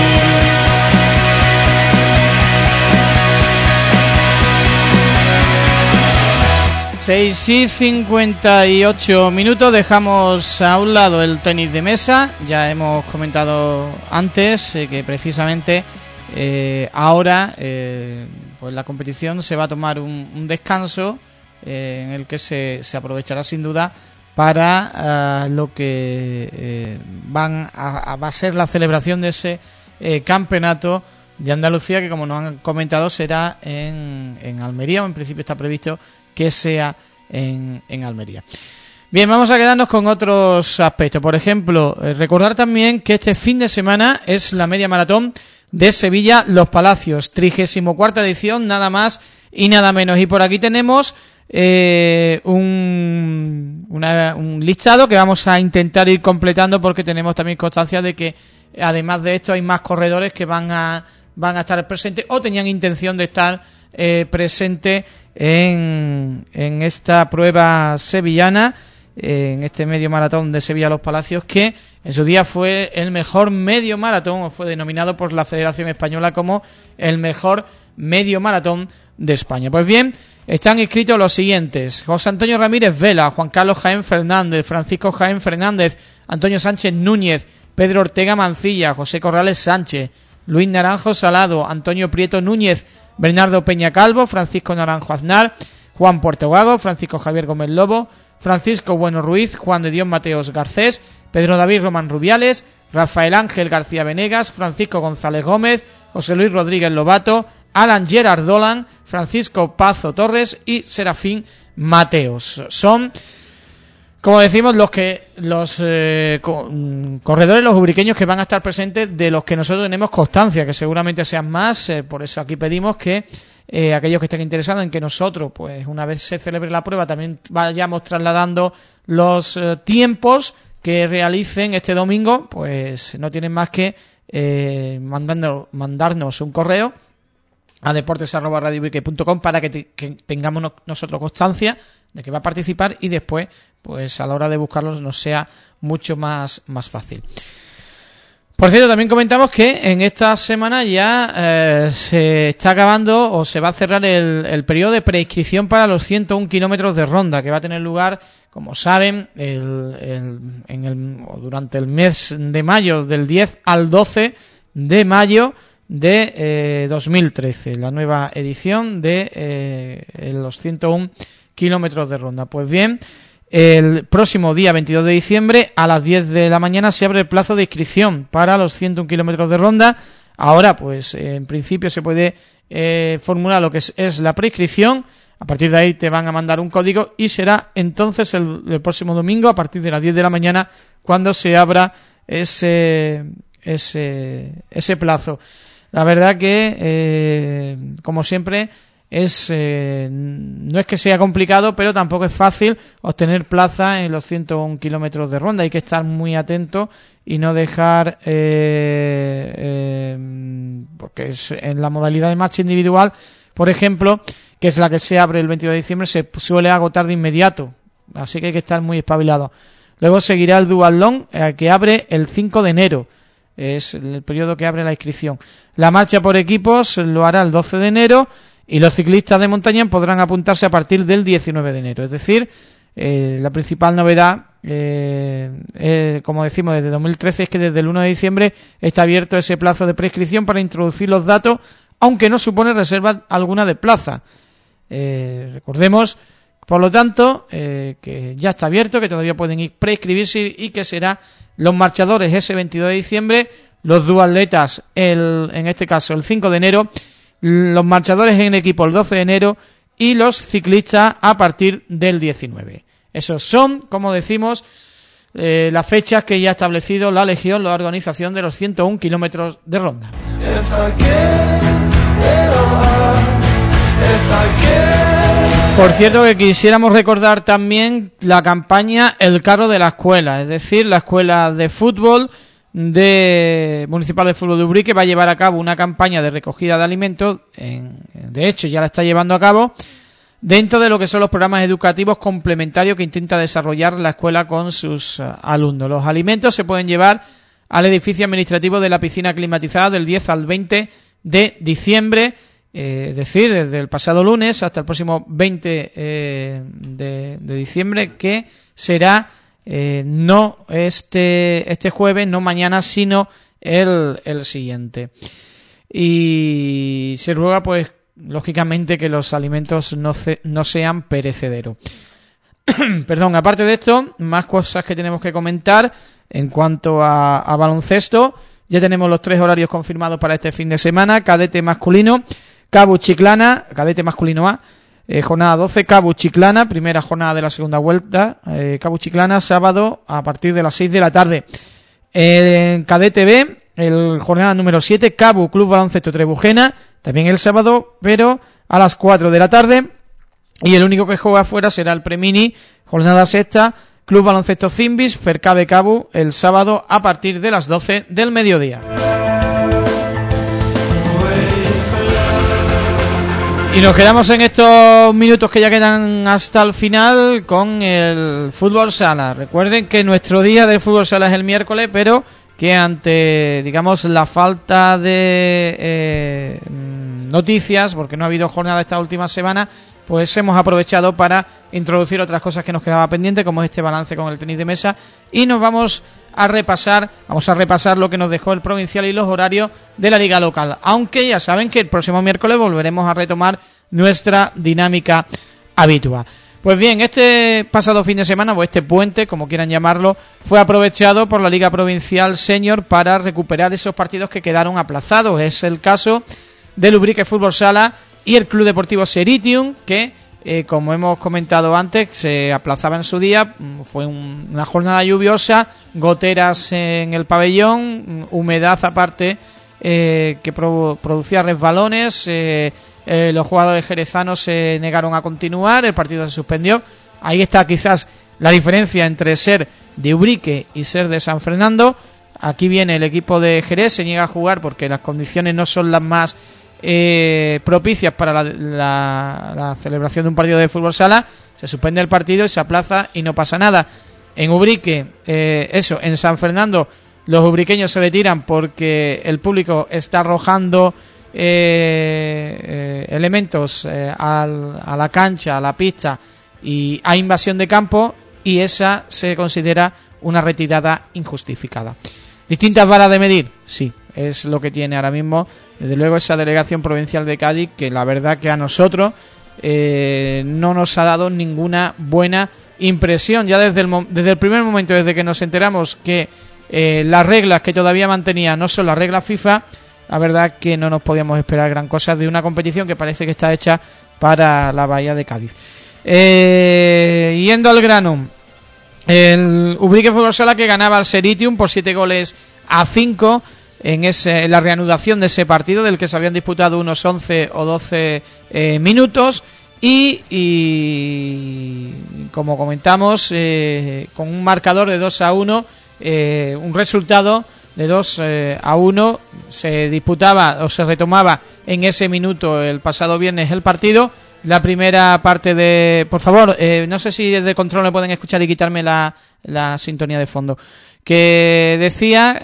6:58 minutos. Dejamos a un lado el tenis de mesa. Ya hemos comentado antes que precisamente ahora pues la competición se va a tomar un descanso en el que se aprovechará sin duda para lo que va a ser la celebración de ese campeonato de Andalucía, que como nos han comentado será en Almería, o en principio está previsto que sea en Almería. Bien, vamos a quedarnos con otros aspectos. Por ejemplo, recordar también que este fin de semana es la media maratón de Sevilla Los Palacios, 34ª edición, nada más y nada menos. Y por aquí tenemos un listado que vamos a intentar ir completando, porque tenemos también constancia de que además de esto hay más corredores que van a estar presentes o tenían intención de estar presente en esta prueba sevillana, en este medio maratón de Sevilla Los Palacios, que en su día fue el mejor medio maratón, o fue denominado por la Federación Española como el mejor medio maratón de España. Pues bien, están inscritos los siguientes: José Antonio Ramírez Vela, Juan Carlos Jaén Fernández, Francisco Jaén Fernández, Antonio Sánchez Núñez, Pedro Ortega Mancilla, José Corrales Sánchez, Luis Naranjo Salado, Antonio Prieto Núñez, Bernardo Peña Calvo, Francisco Naranjo Aznar, Juan Puertogago, Francisco Javier Gómez Lobo, Francisco Bueno Ruiz, Juan de Dios Mateos Garcés, Pedro David Román Rubiales, Rafael Ángel García Venegas, Francisco González Gómez, José Luis Rodríguez Lobato, Alan Gerard Dolan, Francisco Pazo Torres y Serafín Mateos. Son, como decimos, los corredores, los ubriqueños que van a estar presentes, de los que nosotros tenemos constancia, que seguramente sean más. Por eso aquí pedimos que aquellos que estén interesados en que nosotros, pues una vez se celebre la prueba, también vayamos trasladando los tiempos que realicen este domingo, pues no tienen más que mandarnos un correo a deportes@radiobrique.com para que tengamos nosotros constancia de que va a participar, y después, pues a la hora de buscarlos nos sea mucho más fácil. Por cierto, también comentamos que en esta semana ya se está acabando, o se va a cerrar el periodo de preinscripción para los 101 kilómetros de ronda, que va a tener lugar, como saben, durante el mes de mayo, del 10 al 12 de mayo de 2013, la nueva edición de los 101 kilómetros de ronda. Pues bien, el próximo día 22 de diciembre a las 10 de la mañana se abre el plazo de inscripción para los 101 kilómetros de ronda. Ahora, pues en principio se puede formular lo que es la preinscripción. A partir de ahí te van a mandar un código y será entonces el próximo domingo a partir de las 10 de la mañana cuando se abra ese plazo. La verdad que, como siempre, no es que sea complicado, pero tampoco es fácil obtener plaza en los 101 kilómetros de ronda. Hay que estar muy atento y no dejar, porque es en la modalidad de marcha individual, por ejemplo, que es la que se abre el 22 de diciembre, se suele agotar de inmediato. Así que hay que estar muy espabilado. Luego seguirá el duatlón, que abre el 5 de enero. Es el periodo que abre la inscripción. La marcha por equipos lo hará el 12 de enero y los ciclistas de montaña podrán apuntarse a partir del 19 de enero. Es decir, la principal novedad, como decimos desde 2013, es que desde el 1 de diciembre está abierto ese plazo de prescripción para introducir los datos, aunque no supone reserva alguna de plaza. Recordemos, Por lo tanto, que ya está abierto, que todavía pueden ir prescribirse y que será los marchadores ese 22 de diciembre, los duatletas en este caso el 5 de enero, los marchadores en equipo el 12 de enero y los ciclistas a partir del 19. Esos son, como decimos, las fechas que ya ha establecido la Legión, la organización de los 101 kilómetros de ronda. Por cierto, que quisiéramos recordar también la campaña El Carro de la Escuela, es decir, la Escuela de Fútbol Municipal de Fútbol de Ubrique va a llevar a cabo una campaña de recogida de alimentos, de hecho ya la está llevando a cabo, dentro de lo que son los programas educativos complementarios que intenta desarrollar la escuela con sus alumnos. Los alimentos se pueden llevar al edificio administrativo de la piscina climatizada del 10 al 20 de diciembre, es decir, desde el pasado lunes hasta el próximo 20 de diciembre, que será no este jueves, no mañana, sino el siguiente. Y se ruega, pues, lógicamente, que los alimentos no sean perecederos. Perdón, aparte de esto, más cosas que tenemos que comentar en cuanto a baloncesto. Ya tenemos los 3 horarios confirmados para este fin de semana. Cadete masculino, Cabu Chiclana, cadete masculino A, jornada 12, Cabu Chiclana, primera jornada de la segunda vuelta, Cabu Chiclana, sábado a partir de las 6 de la tarde. En cadete B, el jornada número 7, Cabu Club Baloncesto Trebujena, también el sábado, pero a las 4 de la tarde. Y el único que juega afuera será el Premini, jornada sexta, Club Baloncesto Zimbis, Fercabe Cabu, el sábado a partir de las 12 del mediodía. Y nos quedamos en estos minutos que ya quedan hasta el final con el fútbol sala. Recuerden que nuestro día de fútbol sala es el miércoles, pero que ante, digamos, la falta de noticias, porque no ha habido jornada esta última semana, pues hemos aprovechado para introducir otras cosas que nos quedaba pendiente, como este balance con el tenis de mesa, y nos vamos a repasar lo que nos dejó el provincial y los horarios de la liga local, aunque ya saben que el próximo miércoles volveremos a retomar nuestra dinámica habitual. Pues bien, este pasado fin de semana, o este puente, como quieran llamarlo, fue aprovechado por la Liga Provincial Senior para recuperar esos partidos que quedaron aplazados. Es el caso del Ubrique Fútbol Sala y el Club Deportivo Seritium, que como hemos comentado antes, se aplazaba en su día. Fue una jornada lluviosa, goteras en el pabellón, humedad aparte que producía resbalones. Los jugadores jerezanos se negaron a continuar, el partido se suspendió. Ahí está quizás la diferencia entre ser de Ubrique y ser de San Fernando. Aquí viene el equipo de Jerez, se niega a jugar porque las condiciones no son las más propicias para la celebración de un partido de fútbol sala. Se suspende el partido y se aplaza y no pasa nada. En Ubrique, en San Fernando, los ubriqueños se retiran porque el público está arrojando elementos a la cancha, a la pista, y hay invasión de campo, y esa se considera una retirada injustificada. ¿Distintas varas de medir? Sí, es lo que tiene ahora mismo, desde luego, esa delegación provincial de Cádiz, que la verdad que a nosotros no nos ha dado ninguna buena impresión. Ya desde el primer momento, desde que nos enteramos que las reglas que todavía mantenía no son las reglas FIFA, la verdad que no nos podíamos esperar gran cosa de una competición que parece que está hecha para la Bahía de Cádiz. Yendo al grano, el Ubrique Fútbol Sala, que ganaba al Seritium por 7-5 en la reanudación de ese partido, del que se habían disputado unos 11 o 12 minutos, y como comentamos, con un marcador de 2-1, un resultado de 2-1, se disputaba o se retomaba en ese minuto el pasado viernes el partido. La primera parte de... Por favor, no sé si desde control me pueden escuchar y quitarme la sintonía de fondo. Que decía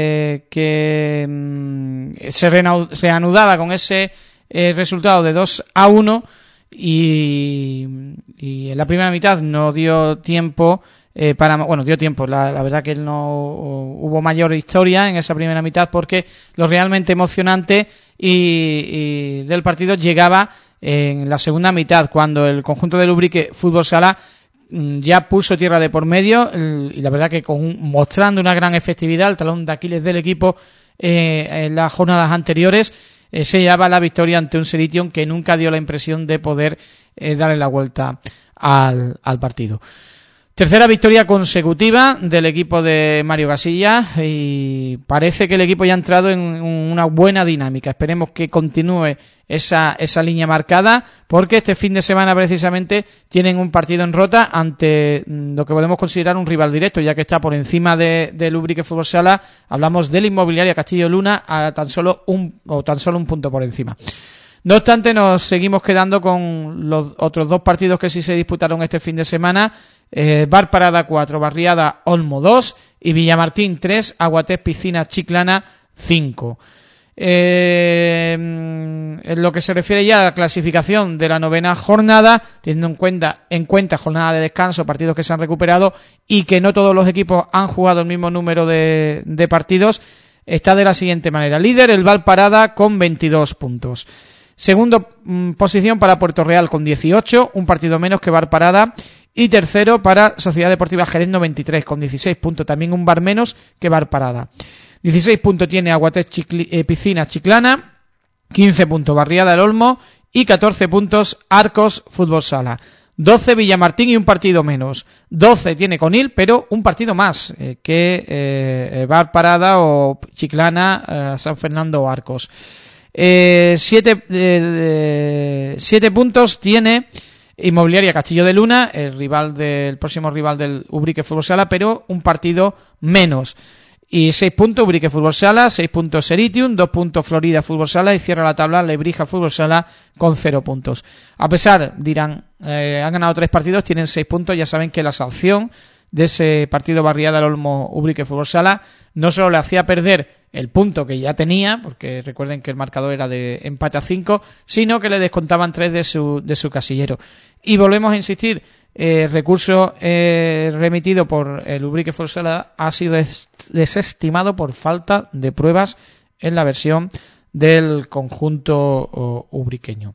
que se reanudaba con ese resultado de 2-1 y en la primera mitad no dio tiempo dio tiempo. La verdad que no hubo mayor historia en esa primera mitad, porque lo realmente emocionante y del partido llegaba en la segunda mitad, cuando el conjunto del Ubrique Fútbol Sala ya puso tierra de por medio y la verdad que mostrando una gran efectividad, el talón de Aquiles del equipo en las jornadas anteriores, se llevaba la victoria ante un Serition que nunca dio la impresión de poder darle la vuelta al partido. Tercera victoria consecutiva del equipo de Mario Casilla y parece que el equipo ya ha entrado en una buena dinámica. Esperemos que continúe esa línea marcada, porque este fin de semana precisamente tienen un partido en Rota ante lo que podemos considerar un rival directo, ya que está por encima del Ubrique Fútbol Sala. Hablamos de la Inmobiliaria Castillo Luna a tan solo un punto por encima. No obstante, nos seguimos quedando con los otros dos partidos que sí se disputaron este fin de semana. Bar Parada 4, Barriada Olmo 2 y Villamartín 3, Aguatés Piscina Chiclana 5. En lo que se refiere ya a la clasificación de la novena jornada, teniendo en cuenta jornada de descanso, partidos que se han recuperado y que no todos los equipos han jugado el mismo número de partidos, está de la siguiente manera. Líder el Val Parada con 22 puntos. Segundo posición para Puerto Real con 18, un partido menos que Bar Parada. Y tercero para Sociedad Deportiva Jerez 93 con 16 puntos, también un bar menos que Bar Parada. 16 puntos tiene Aguatés Piscina Chiclana, 15 puntos Barriada del Olmo y 14 puntos Arcos Fútbol Sala. 12 Villamartín y un partido menos. 12 tiene Conil, pero un partido más que Bar Parada o Chiclana, San Fernando o Arcos. 7 puntos tiene Inmobiliaria Castillo de Luna, el próximo rival del Ubrique Fútbol Sala, pero un partido menos. Y 6 puntos Ubrique Fútbol Sala, 6 puntos Seritium, 2 puntos Florida Fútbol Sala y cierra la tabla Lebrija Fútbol Sala con 0 puntos. A pesar, dirán, han ganado 3 partidos, tienen 6 puntos, ya saben que la sanción de ese partido Barriada del Olmo Ubrique Fútbol Sala no solo le hacía perder el punto que ya tenía, porque recuerden que el marcador era de empate a 5, sino que le descontaban 3 de su casillero. Y volvemos a insistir, recurso remitido por el Ubrique Fútbol Sala ha sido desestimado por falta de pruebas en la versión del conjunto ubriqueño.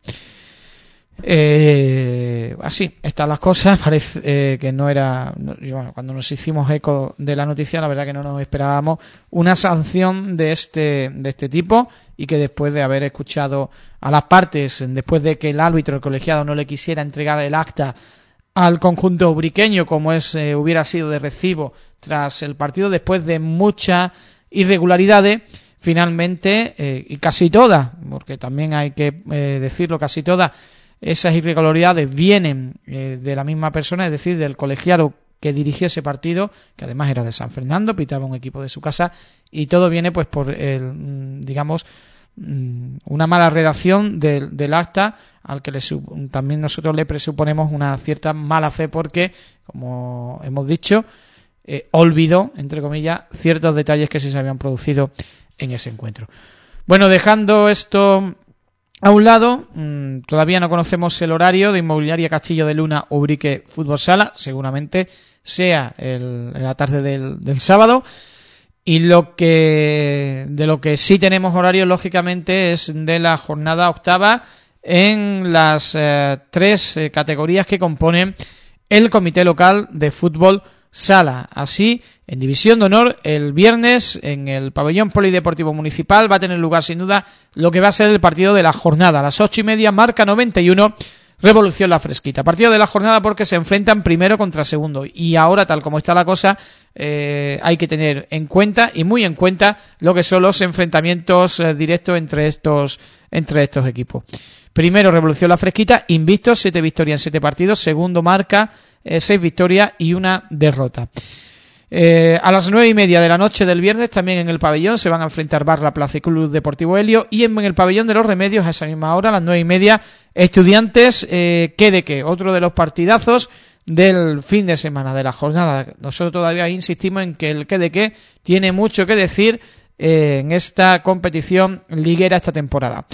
Así están las cosas. Parece que no era, bueno, cuando nos hicimos eco de la noticia, la verdad que no nos esperábamos una sanción de este tipo, y que después de haber escuchado a las partes, después de que el árbitro, el colegiado, no le quisiera entregar el acta al conjunto ubriqueño como hubiera sido de recibo tras el partido, después de muchas irregularidades, finalmente, y casi todas, porque también hay que decirlo, casi todas esas irregularidades vienen de la misma persona, es decir, del colegiado que dirigió ese partido, que además era de San Fernando, pitaba un equipo de su casa, y todo viene pues por digamos, una mala redacción del acta, al que también nosotros le presuponemos una cierta mala fe, porque, como hemos dicho, olvidó, entre comillas, ciertos detalles que sí se habían producido en ese encuentro. Bueno, dejando esto a un lado, todavía no conocemos el horario de Inmobiliaria Castillo de Luna Ubrique Fútbol Sala, seguramente sea la tarde del sábado, y de lo que sí tenemos horario, lógicamente, es de la jornada octava en las 3 categorías que componen el Comité Local de Fútbol Sala. Así, en División de Honor, el viernes en el Pabellón Polideportivo Municipal va a tener lugar sin duda lo que va a ser el partido de la jornada. A las 8:30, Marca 91, Revolución La Fresquita. Partido de la jornada porque se enfrentan primero contra segundo. Y ahora, tal como está la cosa, hay que tener en cuenta, y muy en cuenta, lo que son los enfrentamientos directos entre estos equipos. Primero, Revolución La Fresquita, invicto, 7 victorias en 7 partidos. Segundo, Marca, 6 victorias y 1 derrota. A las 9:30 de la noche del viernes, también en el pabellón, se van a enfrentar Barra Plaza y Club Deportivo Helio, y en el pabellón de los Remedios, a esa misma hora, a las 9:30, Estudiantes Quedeque, otro de los partidazos del fin de semana, de la jornada. Nosotros todavía insistimos en que el Quedeque tiene mucho que decir en esta competición liguera esta temporada.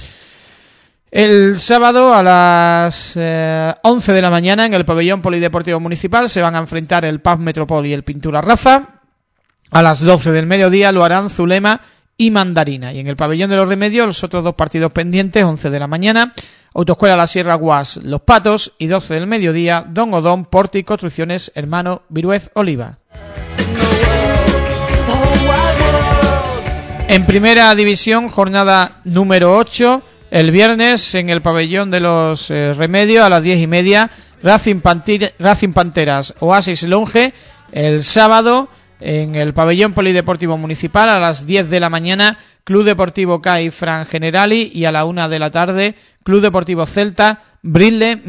El sábado a las 11 de la mañana en el Pabellón Polideportivo Municipal se van a enfrentar el PAF Metropol y el Pintura Rafa. A las 12 del mediodía lo harán Zulema y Mandarina. Y en el pabellón de los Remedios, los otros 2 partidos pendientes, 11 de la mañana, Autoescuela La Sierra Guas Los Patos, y 12 del mediodía, Don Odón, Porti, Construcciones Hermano Viruez Oliva. En primera división, jornada número 8, el viernes en el pabellón de los Remedios a las 10:30, Racing Panteras Oasis Longe. El sábado en el pabellón polideportivo municipal a las 10 de la mañana, Club Deportivo CAI Fran Generali, y a la 1 de la tarde, Club Deportivo Celta Brinle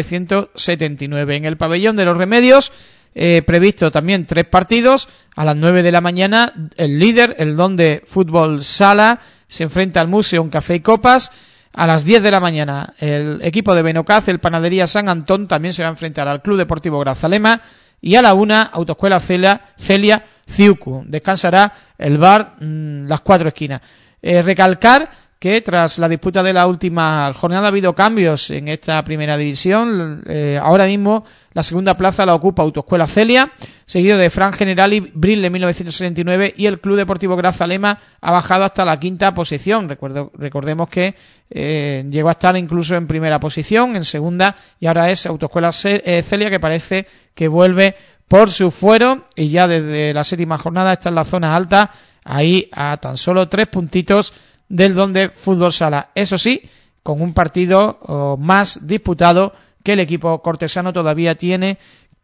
1979. En el pabellón de los Remedios, previsto también 3 partidos. A las 9 de la mañana, el líder, el Donde Fútbol Sala, se enfrenta al Museum Café y Copas. A las 10 de la mañana, el equipo de Benocaz, el Panadería San Antón, también se va a enfrentar al Club Deportivo Grazalema. Y a la 1, Autoescuela Celia Ciucu. Descansará el bar Las Cuatro Esquinas. Recalcar que tras la disputa de la última jornada ha habido cambios en esta primera división. Ahora mismo la segunda plaza la ocupa Autoescuela Celia, seguido de Fran Generali, Brinle 1979, y el Club Deportivo Grazalema ha bajado hasta la 5ª posición. Recordemos que llegó a estar incluso en primera posición, en segunda, y ahora es Autoescuela Celia, que parece que vuelve por su fuero, y ya desde la 7ª jornada está en la zona alta, ahí a tan solo 3 puntitos del Donde Fútbol Sala. Eso sí, con un partido más disputado, que el equipo cortesano todavía tiene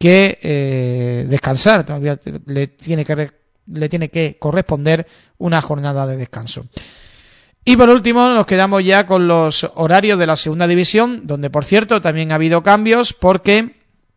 que descansar, todavía le tiene que corresponder una jornada de descanso. Y por último nos quedamos ya con los horarios de la segunda división, donde por cierto también ha habido cambios, porque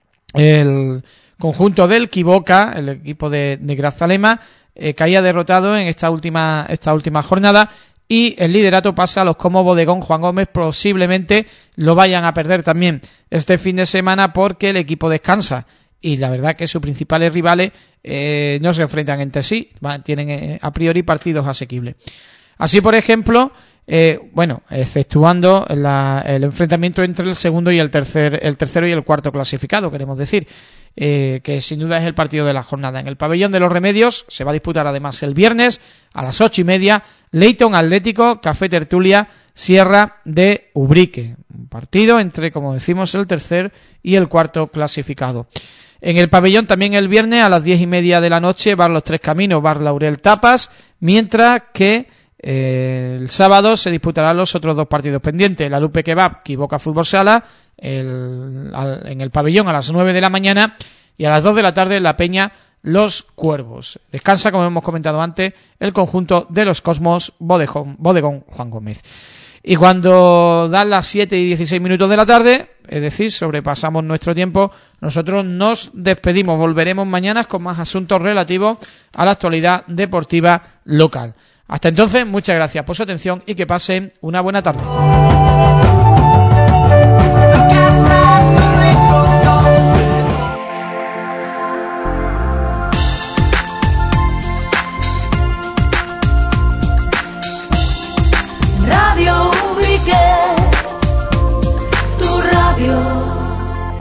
el conjunto del Quiboca, el equipo de Grazalema, caía derrotado en esta última jornada, y el liderato pasa a los Como Bodegón Juan Gómez. Posiblemente lo vayan a perder también este fin de semana, porque el equipo descansa, y la verdad que sus principales rivales no se enfrentan entre sí, tienen a priori partidos asequibles. Así, por ejemplo, exceptuando el enfrentamiento entre el segundo y el tercero y el cuarto clasificado, queremos decir, que sin duda es el partido de la jornada. En el pabellón de los Remedios se va a disputar además el viernes a las 8:30, Leyton Atlético, Café Tertulia, Sierra de Ubrique. Un partido entre, como decimos, el tercer y el cuarto clasificado. En el pabellón también el viernes a las 10:30 de la noche, Bar Los Tres Caminos, Bar Laurel Tapas, mientras que el sábado se disputarán los otros 2 partidos pendientes. La Lupe Kebab, Quiboca Fútbol Sala, en el pabellón a las 9 de la mañana, y a las 2 de la tarde La Peña Los Cuervos. Descansa, como hemos comentado antes, el conjunto de los Cosmos Bodegón Juan Gómez. Y cuando dan las 7:16 de la tarde, es decir, sobrepasamos nuestro tiempo, nosotros nos despedimos. Volveremos mañana con más asuntos relativos a la actualidad deportiva local. Hasta entonces, muchas gracias por su atención y que pasen una buena tarde.